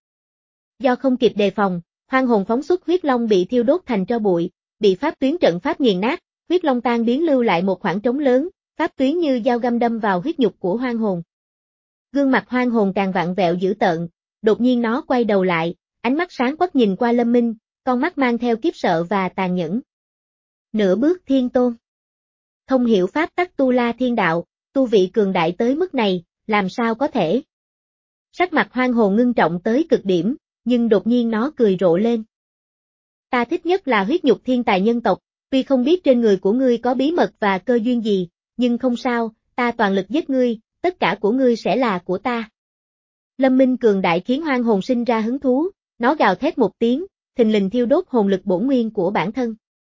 do không kịp đề phòng, hoang hồn phóng xuất huyết long bị thiêu đốt thành tro bụi, bị pháp tuyến trận pháp nghiền nát, huyết long tan biến lưu lại một khoảng trống lớn, pháp tuyến như dao găm đâm vào huyết nhục của hoang hồn. Gương mặt hoang hồn càng vặn vẹo dữ tợn, đột nhiên nó quay đầu lại, ánh mắt sáng quắc nhìn qua Lâm Minh, con mắt mang theo kiếp sợ và tàn nhẫn. Nửa bước thiên tôn. Thông hiểu pháp tắc Tu La Thiên Đạo, tu vị cường đại tới mức này, làm sao có thể? Sắc mặt hoang hồn ngưng trọng tới cực điểm, nhưng đột nhiên nó cười rộ lên. Ta thích nhất là huyết nhục thiên tài nhân tộc, tuy không biết trên người của ngươi có bí mật và cơ duyên gì, nhưng không sao, ta toàn lực giết ngươi, tất cả của ngươi sẽ là của ta. Lâm Minh cường đại khiến hoang hồn sinh ra hứng thú, nó gào thét một tiếng, thình lình thiêu đốt hồn lực bổn nguyên của bản thân.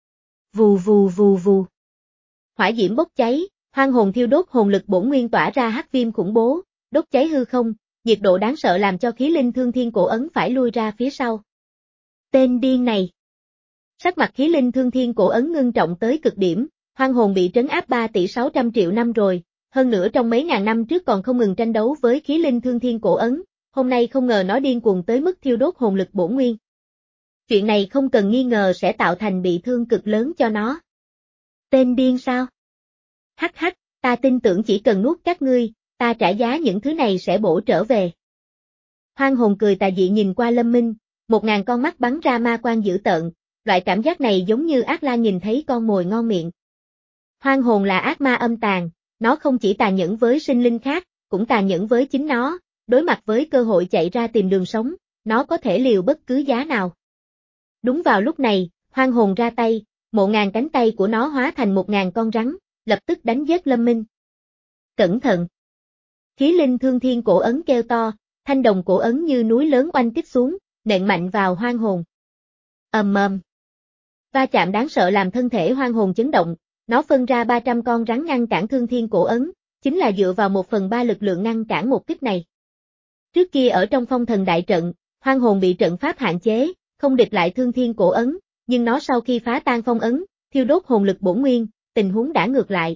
Vù vù vù vù. Hỏa diễm bốc cháy, hoang hồn thiêu đốt hồn lực bổn nguyên tỏa ra hắc viêm khủng bố, đốt cháy hư không, nhiệt độ đáng sợ làm cho khí linh thương thiên cổ ấn phải lui ra phía sau. Tên điên này. Sắc mặt khí linh thương thiên cổ ấn ngưng trọng tới cực điểm, hoang hồn bị trấn áp ba tỷ sáu trăm triệu năm rồi, hơn nữa trong mấy ngàn năm trước còn không ngừng tranh đấu với khí linh thương thiên cổ ấn, hôm nay không ngờ nó điên cuồng tới mức thiêu đốt hồn lực bổn nguyên. Chuyện này không cần nghi ngờ sẽ tạo thành bị thương cực lớn cho nó. Tên điên sao? Hắc hắc, ta tin tưởng chỉ cần nuốt các ngươi, ta trả giá những thứ này sẽ bổ trở về. Hoang hồn cười tà dị nhìn qua Lâm Minh, một ngàn con mắt bắn ra ma quang dữ tợn, loại cảm giác này giống như ác la nhìn thấy con mồi ngon miệng. Hoang hồn là ác ma âm tàn, nó không chỉ tàn nhẫn với sinh linh khác, cũng tàn nhẫn với chính nó, đối mặt với cơ hội chạy ra tìm đường sống, nó có thể liều bất cứ giá nào. Đúng vào lúc này, hoang hồn ra tay, một ngàn cánh tay của nó hóa thành một ngàn con rắn, lập tức đánh giết Lâm Minh. Cẩn thận! Khí linh thương thiên cổ ấn kêu to, thanh đồng cổ ấn như núi lớn oanh kích xuống, nện mạnh vào hoang hồn. Ầm ầm. Va chạm đáng sợ làm thân thể hoang hồn chấn động, nó phân ra ba trăm con rắn ngăn cản thương thiên cổ ấn, chính là dựa vào một phần ba lực lượng ngăn cản một kích này. Trước kia ở trong phong thần đại trận, hoang hồn bị trận pháp hạn chế, không địch lại thương thiên cổ ấn, nhưng nó sau khi phá tan phong ấn, thiêu đốt hồn lực bổn nguyên, tình huống đã ngược lại.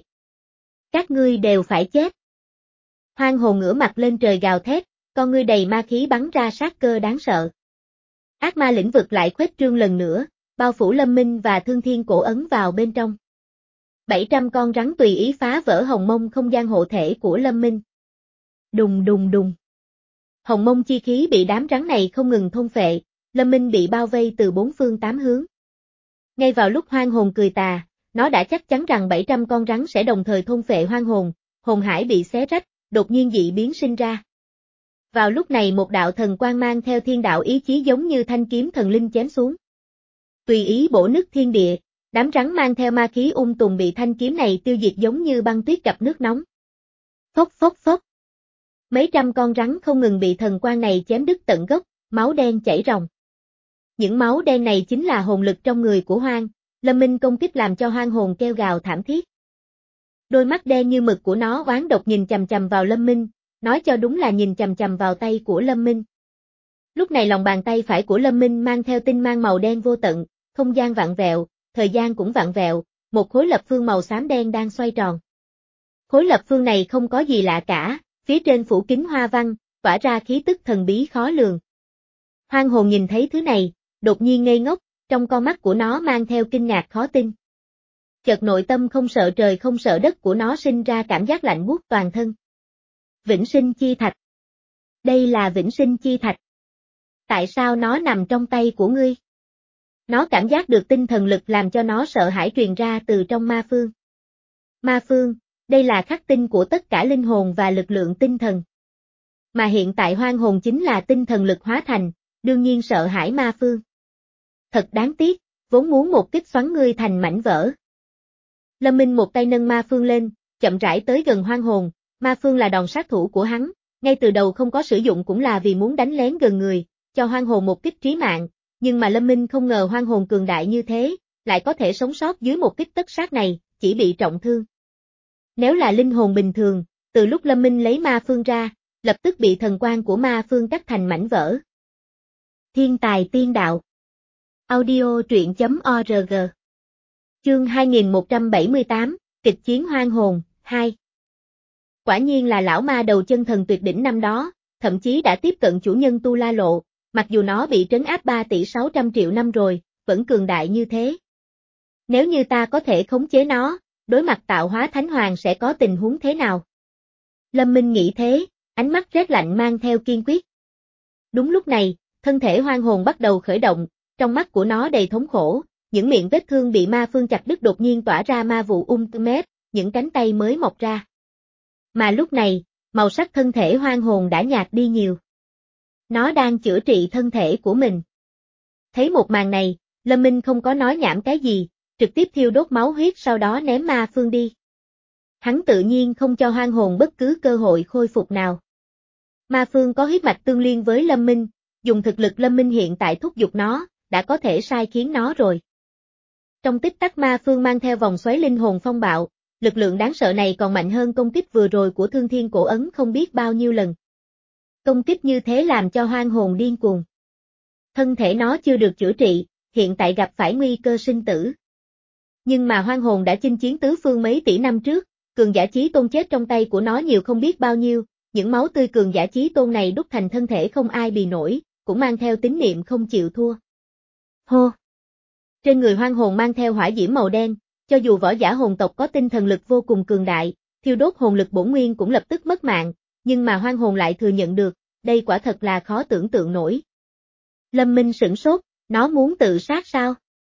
Các ngươi đều phải chết. Hoang hồn ngửa mặt lên trời gào thét, con ngươi đầy ma khí bắn ra sát cơ đáng sợ. Ác ma lĩnh vực lại khuếch trương lần nữa, bao phủ Lâm Minh và Thương Thiên Cổ Ấn vào bên trong. bảy trăm con rắn tùy ý phá vỡ hồng mông không gian hộ thể của Lâm Minh. Đùng đùng đùng. Hồng mông chi khí bị đám rắn này không ngừng thôn phệ, Lâm Minh bị bao vây từ bốn phương tám hướng. Ngay vào lúc hoang hồn cười tà, nó đã chắc chắn rằng bảy trăm con rắn sẽ đồng thời thôn phệ hoang hồn, hồn hải bị xé rách, đột nhiên dị biến sinh ra. Vào lúc này một đạo thần quang mang theo thiên đạo ý chí giống như thanh kiếm thần linh chém xuống. Tùy ý bổ nứt thiên địa, đám rắn mang theo ma khí ung tùm bị thanh kiếm này tiêu diệt giống như băng tuyết gặp nước nóng. Phốc phốc phốc. Mấy trăm con rắn không ngừng bị thần quang này chém đứt tận gốc, máu đen chảy ròng. Những máu đen này chính là hồn lực trong người của Hoang, Lâm Minh công kích làm cho hoang hồn kêu gào thảm thiết. Đôi mắt đen như mực của nó oán độc nhìn chằm chằm vào Lâm Minh, nói cho đúng là nhìn chằm chằm vào tay của Lâm Minh. Lúc này lòng bàn tay phải của Lâm Minh mang theo tinh mang màu đen vô tận, không gian vặn vẹo, thời gian cũng vặn vẹo, một khối lập phương màu xám đen đang xoay tròn. Khối lập phương này không có gì lạ cả, phía trên phủ kín hoa văn, tỏa ra khí tức thần bí khó lường. Hoang hồn nhìn thấy thứ này, đột nhiên ngây ngốc, trong con mắt của nó mang theo kinh ngạc khó tin. Chợt nội tâm không sợ trời không sợ đất của nó sinh ra cảm giác lạnh buốt toàn thân. Vĩnh sinh chi thạch. Đây là vĩnh sinh chi thạch. Tại sao nó nằm trong tay của ngươi? Nó cảm giác được tinh thần lực làm cho nó sợ hãi truyền ra từ trong ma phương. Ma phương, đây là khắc tinh của tất cả linh hồn và lực lượng tinh thần. Mà hiện tại hoang hồn chính là tinh thần lực hóa thành, đương nhiên sợ hãi ma phương. Thật đáng tiếc, vốn muốn một kích xoắn ngươi thành mảnh vỡ. Lâm Minh một tay nâng ma phương lên, chậm rãi tới gần hoang hồn, ma phương là đòn sát thủ của hắn, ngay từ đầu không có sử dụng cũng là vì muốn đánh lén gần người, cho hoang hồn một kích trí mạng, nhưng mà Lâm Minh không ngờ hoang hồn cường đại như thế, lại có thể sống sót dưới một kích tất sát này, chỉ bị trọng thương. Nếu là linh hồn bình thường, từ lúc Lâm Minh lấy ma phương ra, lập tức bị thần quang của ma phương cắt thành mảnh vỡ. Thiên tài tiên đạo. Audio truyện chấm org. Chương hai nghìn một trăm bảy mươi tám, kịch chiến hoang hồn, hai. Quả nhiên là lão ma đầu chân thần tuyệt đỉnh năm đó, thậm chí đã tiếp cận chủ nhân Tu La Lộ, mặc dù nó bị trấn áp ba tỷ sáu trăm triệu năm rồi, vẫn cường đại như thế. Nếu như ta có thể khống chế nó, đối mặt tạo hóa thánh hoàng sẽ có tình huống thế nào? Lâm Minh nghĩ thế, ánh mắt rét lạnh mang theo kiên quyết. Đúng lúc này, thân thể hoang hồn bắt đầu khởi động, trong mắt của nó đầy thống khổ, những miệng vết thương bị ma phương chặt đứt đột nhiên tỏa ra ma vụ um tùm mép, những cánh tay mới mọc ra. Mà lúc này, màu sắc thân thể hoang hồn đã nhạt đi nhiều. Nó đang chữa trị thân thể của mình. Thấy một màn này, Lâm Minh không có nói nhảm cái gì, trực tiếp thiêu đốt máu huyết sau đó ném ma phương đi. Hắn tự nhiên không cho hoang hồn bất cứ cơ hội khôi phục nào. Ma phương có huyết mạch tương liên với Lâm Minh, dùng thực lực Lâm Minh hiện tại thúc giục nó, đã có thể sai khiến nó rồi. Trong tích tắc ma phương mang theo vòng xoáy linh hồn phong bạo, lực lượng đáng sợ này còn mạnh hơn công kích vừa rồi của Thương Thiên Cổ Ấn không biết bao nhiêu lần. Công kích như thế làm cho hoang hồn điên cuồng. Thân thể nó chưa được chữa trị, hiện tại gặp phải nguy cơ sinh tử. Nhưng mà hoang hồn đã chinh chiến tứ phương mấy tỷ năm trước, cường giả chí tôn chết trong tay của nó nhiều không biết bao nhiêu, những máu tươi cường giả chí tôn này đúc thành thân thể không ai bì nổi, cũng mang theo tín niệm không chịu thua. Hô! Trên người hoang hồn mang theo hỏa diễm màu đen, cho dù võ giả hồn tộc có tinh thần lực vô cùng cường đại, thiêu đốt hồn lực bổn nguyên cũng lập tức mất mạng, nhưng mà hoang hồn lại thừa nhận được, đây quả thật là khó tưởng tượng nổi. Lâm Minh sửng sốt, nó muốn tự sát sao?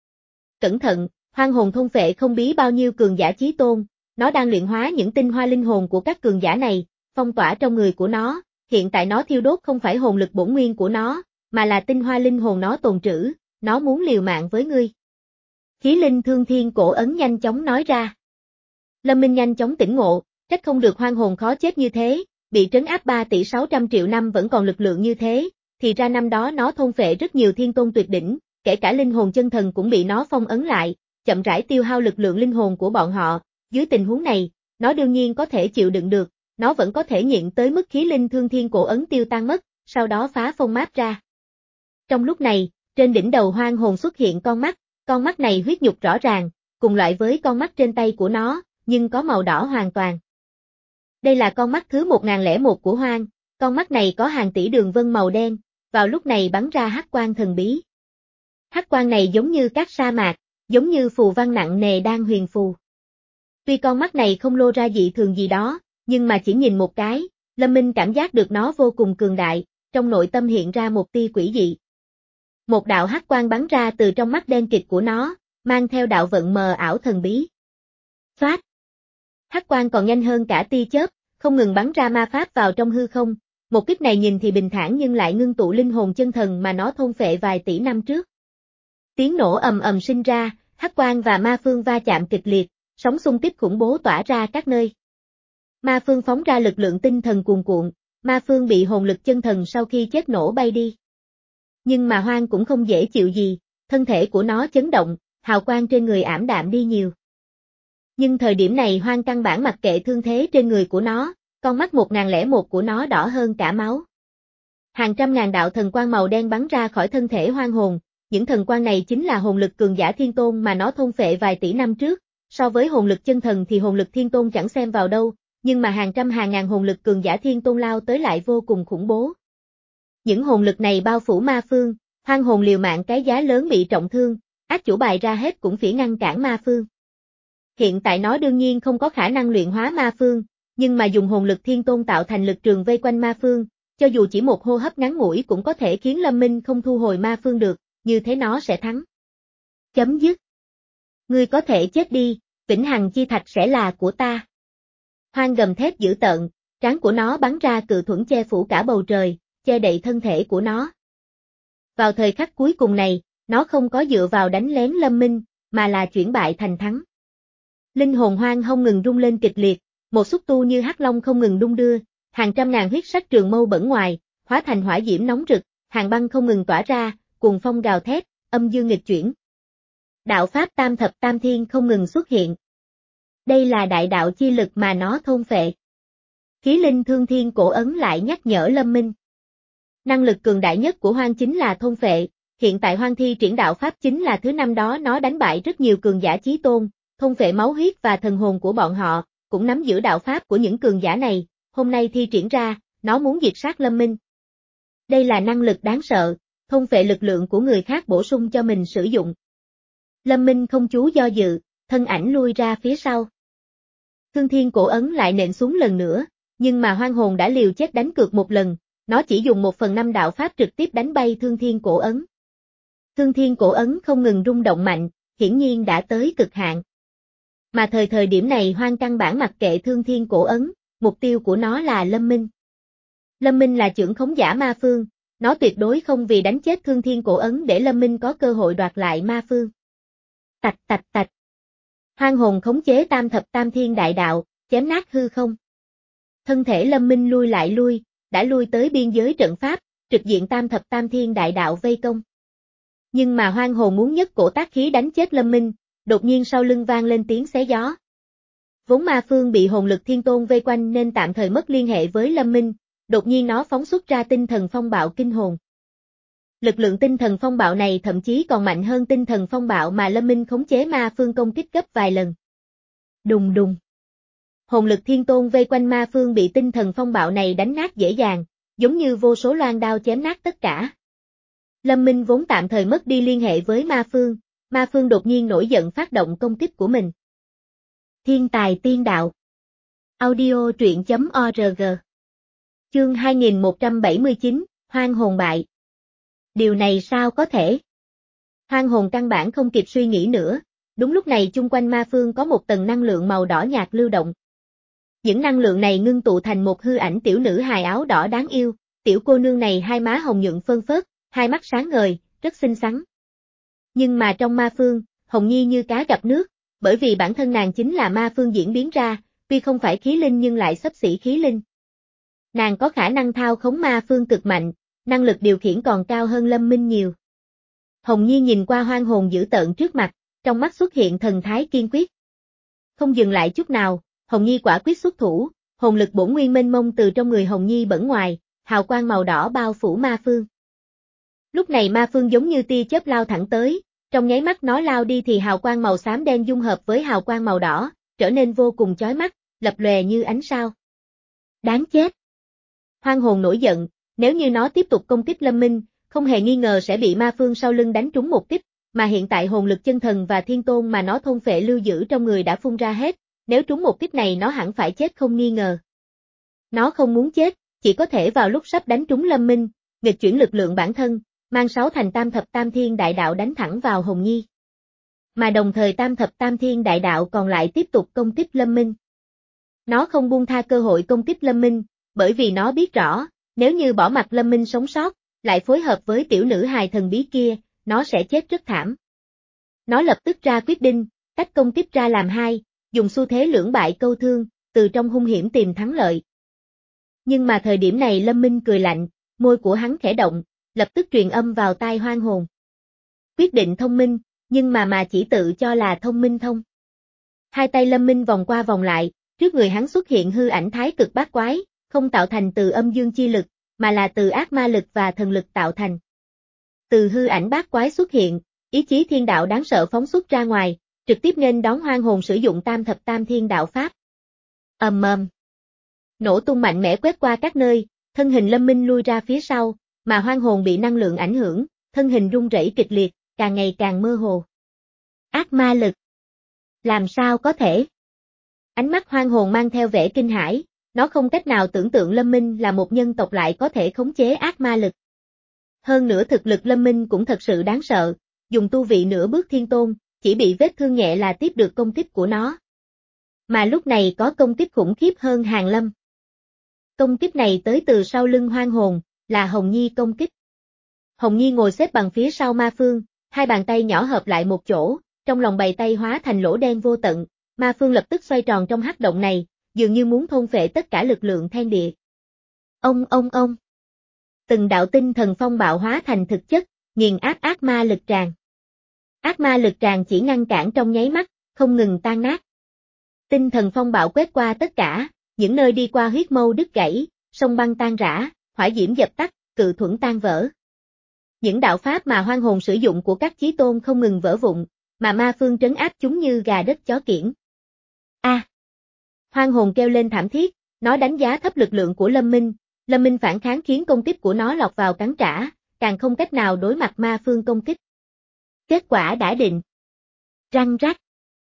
Cẩn thận, hoang hồn thôn phệ không bí bao nhiêu cường giả chí tôn, nó đang luyện hóa những tinh hoa linh hồn của các cường giả này, phong tỏa trong người của nó, hiện tại nó thiêu đốt không phải hồn lực bổn nguyên của nó, mà là tinh hoa linh hồn nó tồn trữ, nó muốn liều mạng với ngươi. Khí linh Thương Thiên Cổ Ấn nhanh chóng nói ra. Lâm Minh nhanh chóng tỉnh ngộ, trách không được hoang hồn khó chết như thế, bị trấn áp ba tỷ sáu trăm triệu năm vẫn còn lực lượng như thế, thì ra năm đó nó thôn phệ rất nhiều thiên tôn tuyệt đỉnh, kể cả linh hồn chân thần cũng bị nó phong ấn lại, chậm rãi tiêu hao lực lượng linh hồn của bọn họ, dưới tình huống này, nó đương nhiên có thể chịu đựng được, nó vẫn có thể nhịn tới mức khí linh Thương Thiên Cổ Ấn tiêu tan mất, sau đó phá phong máp ra. Trong lúc này, trên đỉnh đầu hoang hồn xuất hiện con mắt, Con mắt này huyết nhục rõ ràng, cùng loại với con mắt trên tay của nó, nhưng có màu đỏ hoàn toàn. Đây là con mắt thứ một nghìn lẻ một của Hoang, con mắt này có hàng tỷ đường vân màu đen, vào lúc này bắn ra hắc quang thần bí. Hắc quang này giống như các sa mạc, giống như phù văn nặng nề đang huyền phù. Tuy con mắt này không lô ra dị thường gì đó, nhưng mà chỉ nhìn một cái, Lâm Minh cảm giác được nó vô cùng cường đại, trong nội tâm hiện ra một tia quỷ dị. Một đạo hắc quang bắn ra từ trong mắt đen kịt của nó, mang theo đạo vận mờ ảo thần bí. Xoát! Hắc quang còn nhanh hơn cả tia chớp, không ngừng bắn ra ma pháp vào trong hư không. Một kích này nhìn thì bình thản nhưng lại ngưng tụ linh hồn chân thần mà nó thôn phệ vài tỷ năm trước. Tiếng nổ ầm ầm sinh ra, hắc quang và ma phương va chạm kịch liệt, sóng xung kích khủng bố tỏa ra các nơi. Ma phương phóng ra lực lượng tinh thần cuồn cuộn, ma phương bị hồn lực chân thần sau khi chết nổ bay đi. Nhưng mà Hoang cũng không dễ chịu gì, thân thể của nó chấn động, hào quang trên người ảm đạm đi nhiều. Nhưng thời điểm này Hoang căn bản mặc kệ thương thế trên người của nó, con mắt một nghìn lẻ một của nó đỏ hơn cả máu. Hàng trăm ngàn đạo thần quang màu đen bắn ra khỏi thân thể Hoang hồn, những thần quang này chính là hồn lực cường giả thiên tôn mà nó thôn phệ vài tỷ năm trước, so với hồn lực chân thần thì hồn lực thiên tôn chẳng xem vào đâu, nhưng mà hàng trăm hàng ngàn hồn lực cường giả thiên tôn lao tới lại vô cùng khủng bố. Những hồn lực này bao phủ ma phương, Hoang hồn liều mạng cái giá lớn bị trọng thương, ác chủ bài ra hết cũng phỉ ngăn cản ma phương. Hiện tại nó đương nhiên không có khả năng luyện hóa ma phương, nhưng mà dùng hồn lực thiên tôn tạo thành lực trường vây quanh ma phương, cho dù chỉ một hô hấp ngắn ngủi cũng có thể khiến Lâm Minh không thu hồi ma phương được, như thế nó sẽ thắng. Chấm dứt. Ngươi có thể chết đi, vĩnh hằng chi thạch sẽ là của ta. Hoang gầm thét dữ tợn, trán của nó bắn ra cự thuẫn che phủ cả bầu trời, che đậy thân thể của nó. Vào thời khắc cuối cùng này, nó không có dựa vào đánh lén Lâm Minh, mà là chuyển bại thành thắng. Linh hồn Hoang không ngừng rung lên kịch liệt, một xúc tu như hắc long không ngừng đung đưa, hàng trăm ngàn huyết sắc trường mâu bẩn ngoài, hóa thành hỏa diễm nóng rực, hàng băng không ngừng tỏa ra, cuồng phong gào thét, âm dương nghịch chuyển. Đạo pháp tam thập tam thiên không ngừng xuất hiện. Đây là đại đạo chi lực mà nó thôn phệ. Khí linh thương thiên cổ ấn lại nhắc nhở Lâm Minh. Năng lực cường đại nhất của Hoang chính là thôn phệ, hiện tại Hoang thi triển đạo pháp chính là thứ năm đó nó đánh bại rất nhiều cường giả chí tôn, thôn phệ máu huyết và thần hồn của bọn họ, cũng nắm giữ đạo pháp của những cường giả này, hôm nay thi triển ra, nó muốn diệt sát Lâm Minh. Đây là năng lực đáng sợ, thôn phệ lực lượng của người khác bổ sung cho mình sử dụng. Lâm Minh không chú do dự, thân ảnh lui ra phía sau. Thương thiên cổ ấn lại nện xuống lần nữa, nhưng mà Hoang hồn đã liều chết đánh cược một lần, nó chỉ dùng một phần năm đạo pháp trực tiếp đánh bay thương thiên cổ ấn. Thương thiên cổ ấn không ngừng rung động mạnh, hiển nhiên đã tới cực hạn. Mà thời thời điểm này Hoang căn bản mặc kệ thương thiên cổ ấn, mục tiêu của nó là Lâm Minh. Lâm Minh là trưởng khống giả ma phương, nó tuyệt đối không vì đánh chết thương thiên cổ ấn để Lâm Minh có cơ hội đoạt lại ma phương. Tạch tạch tạch. Hoang hồn khống chế tam thập tam thiên đại đạo, chém nát hư không. Thân thể Lâm Minh lui lại lui, đã lui tới biên giới trận pháp, trực diện tam thập tam thiên đại đạo vây công. Nhưng mà Hoang hồn muốn nhất cổ tác khí đánh chết Lâm Minh, đột nhiên sau lưng vang lên tiếng xé gió. Vốn ma phương bị hồn lực thiên tôn vây quanh nên tạm thời mất liên hệ với Lâm Minh, đột nhiên nó phóng xuất ra tinh thần phong bạo kinh hồn. Lực lượng tinh thần phong bạo này thậm chí còn mạnh hơn tinh thần phong bạo mà Lâm Minh khống chế ma phương công kích gấp vài lần. Đùng đùng. Hồn lực thiên tôn vây quanh ma phương bị tinh thần phong bạo này đánh nát dễ dàng, giống như vô số loan đao chém nát tất cả. Lâm Minh vốn tạm thời mất đi liên hệ với ma phương, ma phương đột nhiên nổi giận phát động công kích của mình. Thiên tài tiên đạo. Audio truyện chấm org. Chương hai nghìn một trăm bảy mươi chín, Hoang hồn bại. Điều này sao có thể? Hoang hồn căn bản không kịp suy nghĩ nữa, đúng lúc này chung quanh ma phương có một tầng năng lượng màu đỏ nhạt lưu động. Những năng lượng này ngưng tụ thành một hư ảnh tiểu nữ hài áo đỏ đáng yêu, tiểu cô nương này hai má hồng nhuận phơn phớt, hai mắt sáng ngời, rất xinh xắn. Nhưng mà trong ma phương, Hồng Nhi như cá gặp nước, bởi vì bản thân nàng chính là ma phương diễn biến ra, tuy không phải khí linh nhưng lại xấp xỉ khí linh. Nàng có khả năng thao khống ma phương cực mạnh, năng lực điều khiển còn cao hơn Lâm Minh nhiều. Hồng Nhi nhìn qua Hoang hồn dữ tợn trước mặt, trong mắt xuất hiện thần thái kiên quyết. Không dừng lại chút nào, Hồng Nhi quả quyết xuất thủ, hồn lực bổn nguyên mênh mông từ trong người Hồng Nhi bẩn ngoài, hào quang màu đỏ bao phủ ma phương. Lúc này ma phương giống như tia chớp lao thẳng tới, Trong nháy mắt nó lao đi thì hào quang màu xám đen dung hợp với hào quang màu đỏ, trở nên vô cùng chói mắt, lập lòe như ánh sao. Đáng chết! Hoang hồn nổi giận, nếu như nó tiếp tục công kích Lâm Minh, không hề nghi ngờ sẽ bị ma phương sau lưng đánh trúng một kích, mà hiện tại hồn lực chân thần và thiên tôn mà nó thôn phệ lưu giữ trong người đã phun ra hết, nếu trúng một kích này nó hẳn phải chết không nghi ngờ. Nó không muốn chết, chỉ có thể vào lúc sắp đánh trúng Lâm Minh, nghịch chuyển lực lượng bản thân, mang sáu thành tam thập tam thiên đại đạo đánh thẳng vào Hồng Nhi. Mà đồng thời tam thập tam thiên đại đạo còn lại tiếp tục công kích Lâm Minh. Nó không buông tha cơ hội công kích Lâm Minh, bởi vì nó biết rõ, nếu như bỏ mặc Lâm Minh sống sót, lại phối hợp với tiểu nữ hài thần bí kia, nó sẽ chết rất thảm. Nó lập tức ra quyết định, tách công kích ra làm hai, dùng xu thế lưỡng bại câu thương, từ trong hung hiểm tìm thắng lợi. Nhưng mà thời điểm này Lâm Minh cười lạnh, môi của hắn khẽ động, lập tức truyền âm vào tai Hoang hồn. Quyết định thông minh, nhưng mà mà chỉ tự cho là thông minh thông. Hai tay Lâm Minh vòng qua vòng lại, trước người hắn xuất hiện hư ảnh thái cực bát quái, không tạo thành từ âm dương chi lực, mà là từ ác ma lực và thần lực tạo thành. Từ hư ảnh bát quái xuất hiện, ý chí thiên đạo đáng sợ phóng xuất ra ngoài, trực tiếp nên đón Hoang hồn sử dụng tam thập tam thiên đạo pháp. Ầm ầm. Nổ tung mạnh mẽ quét qua các nơi, thân hình Lâm Minh lui ra phía sau, mà Hoang hồn bị năng lượng ảnh hưởng, thân hình rung rẩy kịch liệt, càng ngày càng mơ hồ. Ác ma lực. Làm sao có thể? Ánh mắt Hoang hồn mang theo vẻ kinh hãi, nó không cách nào tưởng tượng Lâm Minh là một nhân tộc lại có thể khống chế ác ma lực. Hơn nữa thực lực Lâm Minh cũng thật sự đáng sợ, dùng tu vị nửa bước thiên tôn, chỉ bị vết thương nhẹ là tiếp được công kích của nó. Mà lúc này có công kích khủng khiếp hơn Hàn Lâm. Công kích này tới từ sau lưng Hoang hồn, là Hồng Nhi công kích. Hồng Nhi ngồi xếp bằng phía sau ma phương, hai bàn tay nhỏ hợp lại một chỗ, trong lòng bàn tay hóa thành lỗ đen vô tận, ma phương lập tức xoay tròn trong hắc động này, dường như muốn thôn phệ tất cả lực lượng thiên địa. Ông ông ông. Từng đạo tinh thần phong bạo hóa thành thực chất, nghiền áp ác ma lực tràn. Ác ma lực tràn chỉ ngăn cản trong nháy mắt, không ngừng tan nát. Tinh thần phong bạo quét qua tất cả, những nơi đi qua huyết mâu đứt gãy, sông băng tan rã, hỏa diễm dập tắt, cự thuẫn tan vỡ. Những đạo pháp mà Hoang hồn sử dụng của các chí tôn không ngừng vỡ vụn, mà ma phương trấn áp chúng như gà đất chó kiểng. A! À, Hoang hồn kêu lên thảm thiết, nó đánh giá thấp lực lượng của Lâm Minh, Lâm Minh phản kháng khiến công kích của nó lọt vào cắn trả, càng không cách nào đối mặt ma phương công kích. Kết quả đã định. Răng rắc.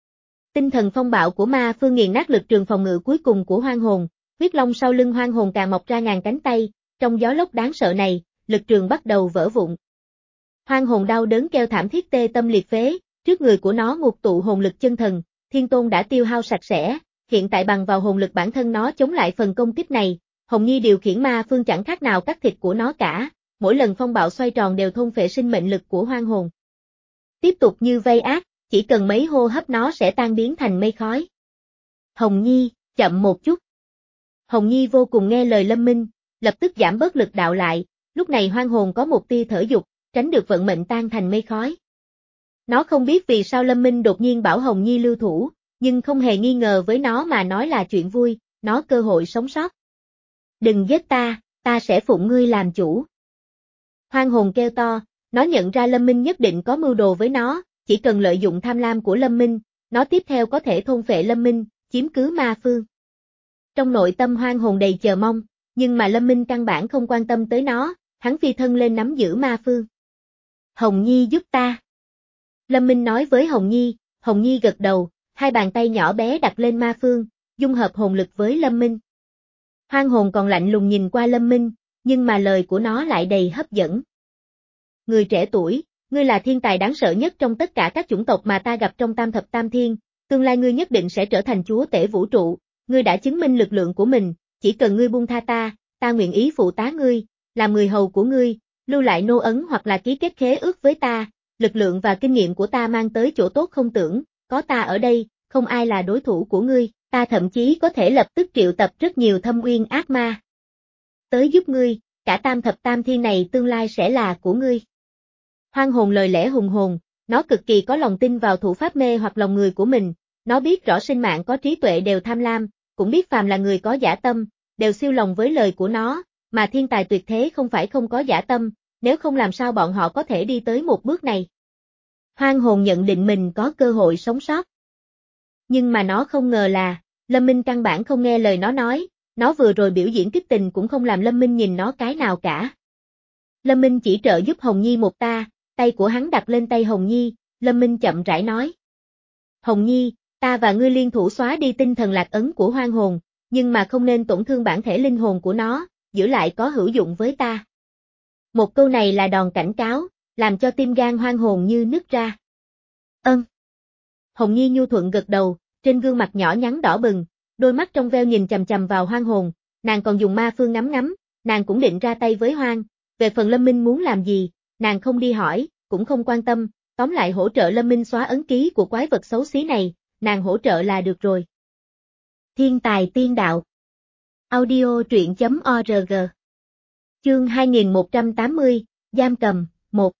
Tinh thần phong bạo của ma phương nghiền nát lực trường phòng ngự cuối cùng của Hoang hồn, huyết long sau lưng Hoang hồn càng mọc ra ngàn cánh tay, trong gió lốc đáng sợ này, lực trường bắt đầu vỡ vụn. Hoang hồn đau đớn kêu thảm thiết tê tâm liệt phế, trước người của nó ngục tụ hồn lực chân thần, thiên tôn đã tiêu hao sạch sẽ, hiện tại bằng vào hồn lực bản thân nó chống lại phần công kích này, Hồng Nhi điều khiển ma phương chẳng khác nào cắt thịt của nó cả, mỗi lần phong bạo xoay tròn đều thôn phệ sinh mệnh lực của Hoang hồn. Tiếp tục như vây ác, chỉ cần mấy hô hấp nó sẽ tan biến thành mây khói. Hồng Nhi, chậm một chút. Hồng Nhi vô cùng nghe lời Lâm Minh, lập tức giảm bớt lực đạo lại, lúc này Hoang hồn có một tia thở dục, tránh được vận mệnh tan thành mây khói. Nó không biết vì sao Lâm Minh đột nhiên bảo Hồng Nhi lưu thủ, nhưng không hề nghi ngờ với nó mà nói là chuyện vui, nó cơ hội sống sót. Đừng giết ta, ta sẽ phụng ngươi làm chủ. Hoang hồn kêu to, nó nhận ra Lâm Minh nhất định có mưu đồ với nó, chỉ cần lợi dụng tham lam của Lâm Minh, nó tiếp theo có thể thôn phệ Lâm Minh, chiếm cứ ma phương. Trong nội tâm Hoang hồn đầy chờ mong, nhưng mà Lâm Minh căn bản không quan tâm tới nó, hắn phi thân lên nắm giữ ma phương. Hồng Nhi giúp ta. Lâm Minh nói với Hồng Nhi, Hồng Nhi gật đầu, hai bàn tay nhỏ bé đặt lên ma phương, dung hợp hồn lực với Lâm Minh. Hoang hồn còn lạnh lùng nhìn qua Lâm Minh, nhưng mà lời của nó lại đầy hấp dẫn. Người trẻ tuổi, ngươi là thiên tài đáng sợ nhất trong tất cả các chủng tộc mà ta gặp trong tam thập tam thiên, tương lai ngươi nhất định sẽ trở thành chúa tể vũ trụ, ngươi đã chứng minh lực lượng của mình, chỉ cần ngươi buông tha ta, ta nguyện ý phụ tá ngươi, làm người hầu của ngươi, lưu lại nô ấn hoặc là ký kết khế ước với ta, lực lượng và kinh nghiệm của ta mang tới chỗ tốt không tưởng, có ta ở đây, không ai là đối thủ của ngươi, ta thậm chí có thể lập tức triệu tập rất nhiều thâm uyên ác ma. Tới giúp ngươi, cả tam thập tam thiên này tương lai sẽ là của ngươi. Hoang hồn lời lẽ hùng hồn, nó cực kỳ có lòng tin vào thủ pháp mê hoặc lòng người của mình, nó biết rõ sinh mạng có trí tuệ đều tham lam, cũng biết phàm là người có dã tâm, đều siêu lòng với lời của nó, mà thiên tài tuyệt thế không phải không có dã tâm, nếu không làm sao bọn họ có thể đi tới một bước này. Hoang hồn nhận định mình có cơ hội sống sót. Nhưng mà nó không ngờ là, Lâm Minh căn bản không nghe lời nó nói, nó vừa rồi biểu diễn kích tình cũng không làm Lâm Minh nhìn nó cái nào cả. Lâm Minh chỉ trợ giúp Hồng Nhi một ta, tay của hắn đặt lên tay Hồng Nhi, Lâm Minh chậm rãi nói. Hồng Nhi, ta và ngươi liên thủ xóa đi tinh thần lạc ấn của hoang hồn, nhưng mà không nên tổn thương bản thể linh hồn của nó, giữ lại có hữu dụng với ta. Một câu này là đòn cảnh cáo, làm cho tim gan hoang hồn như nứt ra. Ân. Hồng Nhi nhu thuận gật đầu, trên gương mặt nhỏ nhắn đỏ bừng, đôi mắt trong veo nhìn chằm chằm vào hoang hồn, nàng còn dùng ma phương ngắm ngắm, nàng cũng định ra tay với hoang, về phần Lâm Minh muốn làm gì, nàng không đi hỏi, cũng không quan tâm, tóm lại hỗ trợ Lâm Minh xóa ấn ký của quái vật xấu xí này, nàng hỗ trợ là được rồi. Thiên tài tiên đạo. Audio truyện chấm org. Chương hai nghìn một trăm tám mươi, giam cầm, một.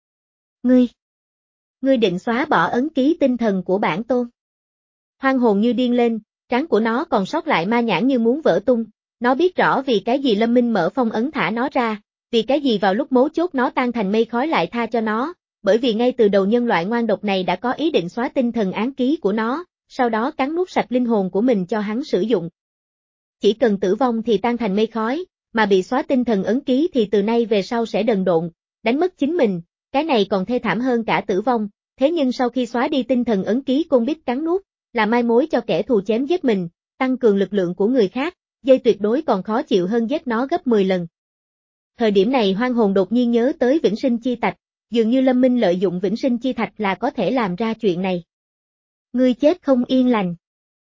Ngươi. Ngươi định xóa bỏ ấn ký tinh thần của bản tôn. Hoang hồn như điên lên, trán của nó còn sót lại ma nhãn như muốn vỡ tung, nó biết rõ vì cái gì Lâm Minh mở phong ấn thả nó ra, vì cái gì vào lúc mấu chốt nó tan thành mây khói lại tha cho nó, bởi vì ngay từ đầu nhân loại ngoan độc này đã có ý định xóa tinh thần án ký của nó, sau đó cắn nuốt sạch linh hồn của mình cho hắn sử dụng. Chỉ cần tử vong thì tan thành mây khói, mà bị xóa tinh thần ấn ký thì từ nay về sau sẽ đần độn, đánh mất chính mình, cái này còn thê thảm hơn cả tử vong, thế nhưng sau khi xóa đi tinh thần ấn ký côn bích cắn nuốt, là mai mối cho kẻ thù chém giết mình, tăng cường lực lượng của người khác, dây tuyệt đối còn khó chịu hơn giết nó gấp mười lần. Thời điểm này hoang hồn đột nhiên nhớ tới vĩnh sinh chi thạch, dường như Lâm Minh lợi dụng vĩnh sinh chi thạch là có thể làm ra chuyện này. Ngươi chết không yên lành.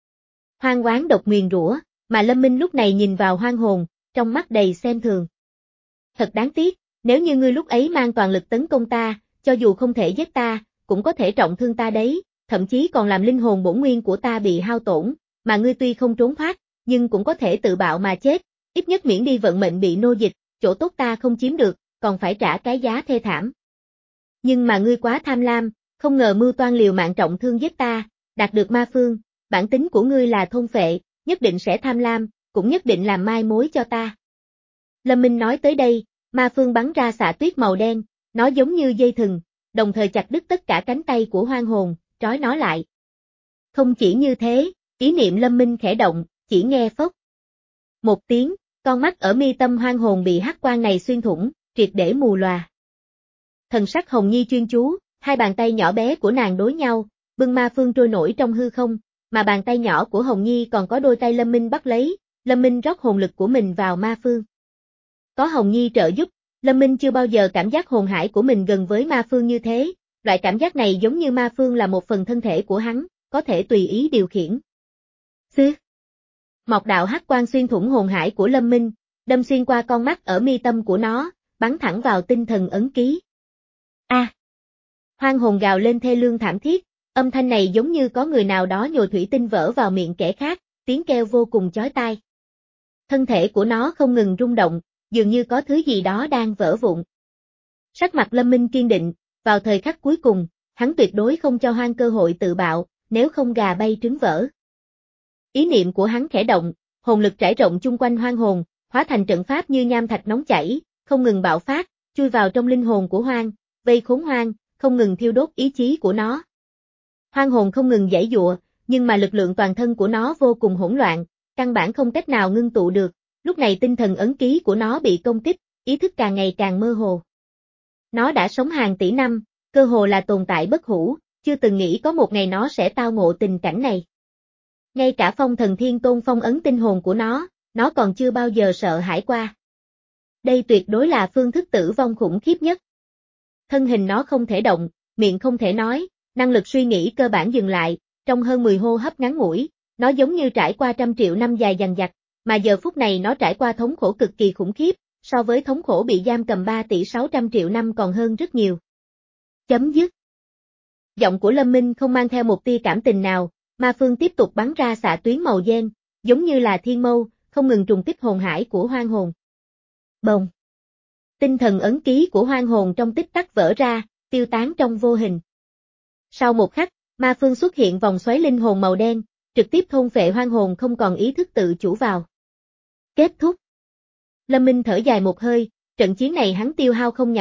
Hoang oán độc nguyền rủa, mà Lâm Minh lúc này nhìn vào hoang hồn, trong mắt đầy xem thường. Thật đáng tiếc, nếu như ngươi lúc ấy mang toàn lực tấn công ta, cho dù không thể giết ta, cũng có thể trọng thương ta đấy, thậm chí còn làm linh hồn bổn nguyên của ta bị hao tổn, mà ngươi tuy không trốn thoát, nhưng cũng có thể tự bạo mà chết, ít nhất miễn đi vận mệnh bị nô dịch, chỗ tốt ta không chiếm được, còn phải trả cái giá thê thảm. Nhưng mà ngươi quá tham lam, không ngờ mưu toan liều mạng trọng thương giết ta, đạt được ma phương, bản tính của ngươi là thôn phệ, nhất định sẽ tham lam, cũng nhất định làm mai mối cho ta. Lâm Minh nói tới đây, ma phương bắn ra xạ tuyết màu đen, nó giống như dây thừng, đồng thời chặt đứt tất cả cánh tay của hoang hồn, trói nó lại. Không chỉ như thế, ý niệm Lâm Minh khẽ động, chỉ nghe phốc. Một tiếng, con mắt ở mi tâm hoang hồn bị hắc quang này xuyên thủng, triệt để mù lòa. Thần sắc Hồng Nhi chuyên chú, hai bàn tay nhỏ bé của nàng đối nhau, bưng ma phương trôi nổi trong hư không, mà bàn tay nhỏ của Hồng Nhi còn có đôi tay Lâm Minh bắt lấy, Lâm Minh rót hồn lực của mình vào ma phương. Có Hồng Nhi trợ giúp, Lâm Minh chưa bao giờ cảm giác hồn hải của mình gần với ma phương như thế, loại cảm giác này giống như ma phương là một phần thân thể của hắn, có thể tùy ý điều khiển. Xứ. Một đạo hắc quang xuyên thủng hồn hải của Lâm Minh, đâm xuyên qua con mắt ở mi tâm của nó, bắn thẳng vào tinh thần ấn ký. A! À. Hoang hồn gào lên thê lương thảm thiết, âm thanh này giống như có người nào đó nhồi thủy tinh vỡ vào miệng kẻ khác, tiếng kêu vô cùng chói tai. Thân thể của nó không ngừng rung động, dường như có thứ gì đó đang vỡ vụn. Sắc mặt Lâm Minh kiên định, vào thời khắc cuối cùng, hắn tuyệt đối không cho hoang cơ hội tự bạo, nếu không gà bay trứng vỡ. Ý niệm của hắn khẽ động, hồn lực trải rộng chung quanh hoang hồn, hóa thành trận pháp như nham thạch nóng chảy, không ngừng bạo phát, chui vào trong linh hồn của hoang, vây khốn hoang, không ngừng thiêu đốt ý chí của nó. Hoang hồn không ngừng giãy giụa, nhưng mà lực lượng toàn thân của nó vô cùng hỗn loạn, căn bản không cách nào ngưng tụ được, lúc này tinh thần ấn ký của nó bị công kích, ý thức càng ngày càng mơ hồ. Nó đã sống hàng tỷ năm, cơ hồ là tồn tại bất hủ, chưa từng nghĩ có một ngày nó sẽ tao ngộ tình cảnh này. Ngay cả phong thần thiên tôn phong ấn tinh hồn của nó, nó còn chưa bao giờ sợ hãi qua. Đây tuyệt đối là phương thức tử vong khủng khiếp nhất. Thân hình nó không thể động, miệng không thể nói, năng lực suy nghĩ cơ bản dừng lại, trong hơn mười hô hấp ngắn ngủi, nó giống như trải qua trăm triệu năm dài dằng dặc, mà giờ phút này nó trải qua thống khổ cực kỳ khủng khiếp, so với thống khổ bị giam cầm ba tỷ sáu trăm triệu năm còn hơn rất nhiều. Chấm dứt. Giọng của Lâm Minh không mang theo một tia cảm tình nào, ma phương tiếp tục bắn ra xạ tuyến màu đen, giống như là thiên mâu, không ngừng trùng kích hồn hải của hoang hồn. Bồng. Tinh thần ấn ký của hoang hồn trong tích tắc vỡ ra, tiêu tán trong vô hình. Sau một khắc, ma phương xuất hiện vòng xoáy linh hồn màu đen, trực tiếp thôn phệ hoang hồn không còn ý thức tự chủ vào. Kết thúc. Lâm Minh thở dài một hơi, trận chiến này hắn tiêu hao không nhỏ,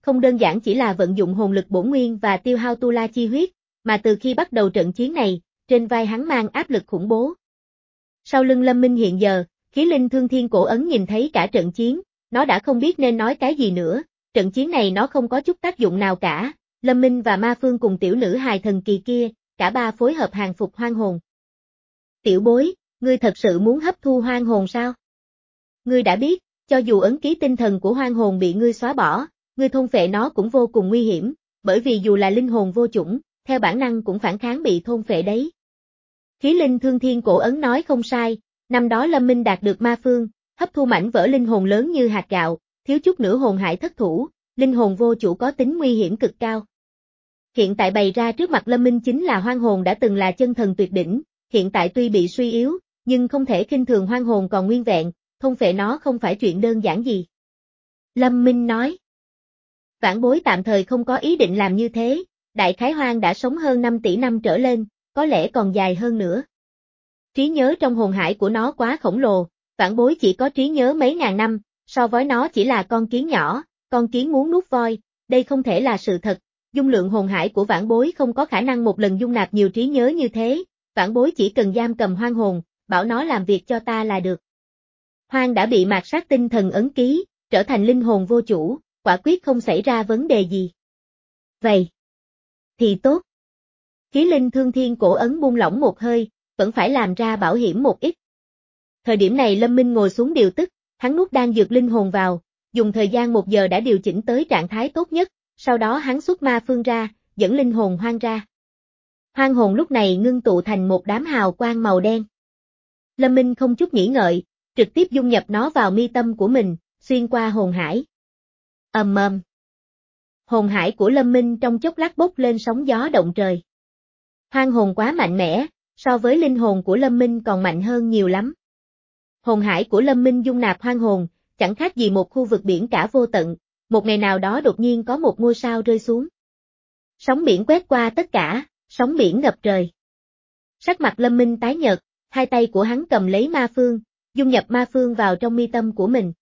không đơn giản chỉ là vận dụng hồn lực bổn nguyên và tiêu hao tu la chi huyết, mà từ khi bắt đầu trận chiến này, trên vai hắn mang áp lực khủng bố. Sau lưng Lâm Minh hiện giờ, khí linh thương thiên cổ ấn nhìn thấy cả trận chiến, nó đã không biết nên nói cái gì nữa, trận chiến này nó không có chút tác dụng nào cả, Lâm Minh và Ma Phương cùng tiểu nữ hài thần kỳ kia, cả ba phối hợp hàng phục hoang hồn. Tiểu bối, ngươi thật sự muốn hấp thu hoang hồn sao? Ngươi đã biết, cho dù ấn ký tinh thần của hoang hồn bị ngươi xóa bỏ, ngươi thôn phệ nó cũng vô cùng nguy hiểm, bởi vì dù là linh hồn vô chủng, theo bản năng cũng phản kháng bị thôn phệ đấy. Khí linh thương thiên cổ ấn nói không sai, năm đó Lâm Minh đạt được Ma Phương, hấp thu mảnh vỡ linh hồn lớn như hạt gạo, thiếu chút nữa hồn hại thất thủ, linh hồn vô chủ có tính nguy hiểm cực cao. Hiện tại bày ra trước mặt Lâm Minh chính là hoang hồn đã từng là chân thần tuyệt đỉnh, hiện tại tuy bị suy yếu, nhưng không thể khinh thường hoang hồn còn nguyên vẹn, thôn phệ nó không phải chuyện đơn giản gì. Lâm Minh nói. Vãn bối tạm thời không có ý định làm như thế, đại khái hoang đã sống hơn năm tỷ năm trở lên, có lẽ còn dài hơn nữa. Trí nhớ trong hồn hải của nó quá khổng lồ, vãn bối chỉ có trí nhớ mấy ngàn năm, so với nó chỉ là con kiến nhỏ, con kiến muốn nuốt voi, đây không thể là sự thật, dung lượng hồn hải của vãn bối không có khả năng một lần dung nạp nhiều trí nhớ như thế, vãn bối chỉ cần giam cầm hoang hồn, bảo nó làm việc cho ta là được. Hoang đã bị mạt sát tinh thần ấn ký, trở thành linh hồn vô chủ, quả quyết không xảy ra vấn đề gì. Vậy thì tốt. Khí linh thương thiên cổ ấn buông lỏng một hơi, vẫn phải làm ra bảo hiểm một ít. Thời điểm này Lâm Minh ngồi xuống điều tức, hắn nuốt đan dược linh hồn vào, dùng thời gian một giờ đã điều chỉnh tới trạng thái tốt nhất, sau đó hắn xuất ma phương ra, dẫn linh hồn hoang ra. Hoang hồn lúc này ngưng tụ thành một đám hào quang màu đen. Lâm Minh không chút nghĩ ngợi, trực tiếp dung nhập nó vào mi tâm của mình, xuyên qua hồn hải. Ầm ầm. Hồn hải của Lâm Minh trong chốc lát bốc lên sóng gió động trời. Hoang hồn quá mạnh mẽ, so với linh hồn của Lâm Minh còn mạnh hơn nhiều lắm. Hồn hải của Lâm Minh dung nạp hoang hồn, chẳng khác gì một khu vực biển cả vô tận, một ngày nào đó đột nhiên có một ngôi sao rơi xuống. Sóng biển quét qua tất cả, sóng biển ngập trời. Sắc mặt Lâm Minh tái nhợt, hai tay của hắn cầm lấy ma phương, dung nhập ma phương vào trong mi tâm của mình.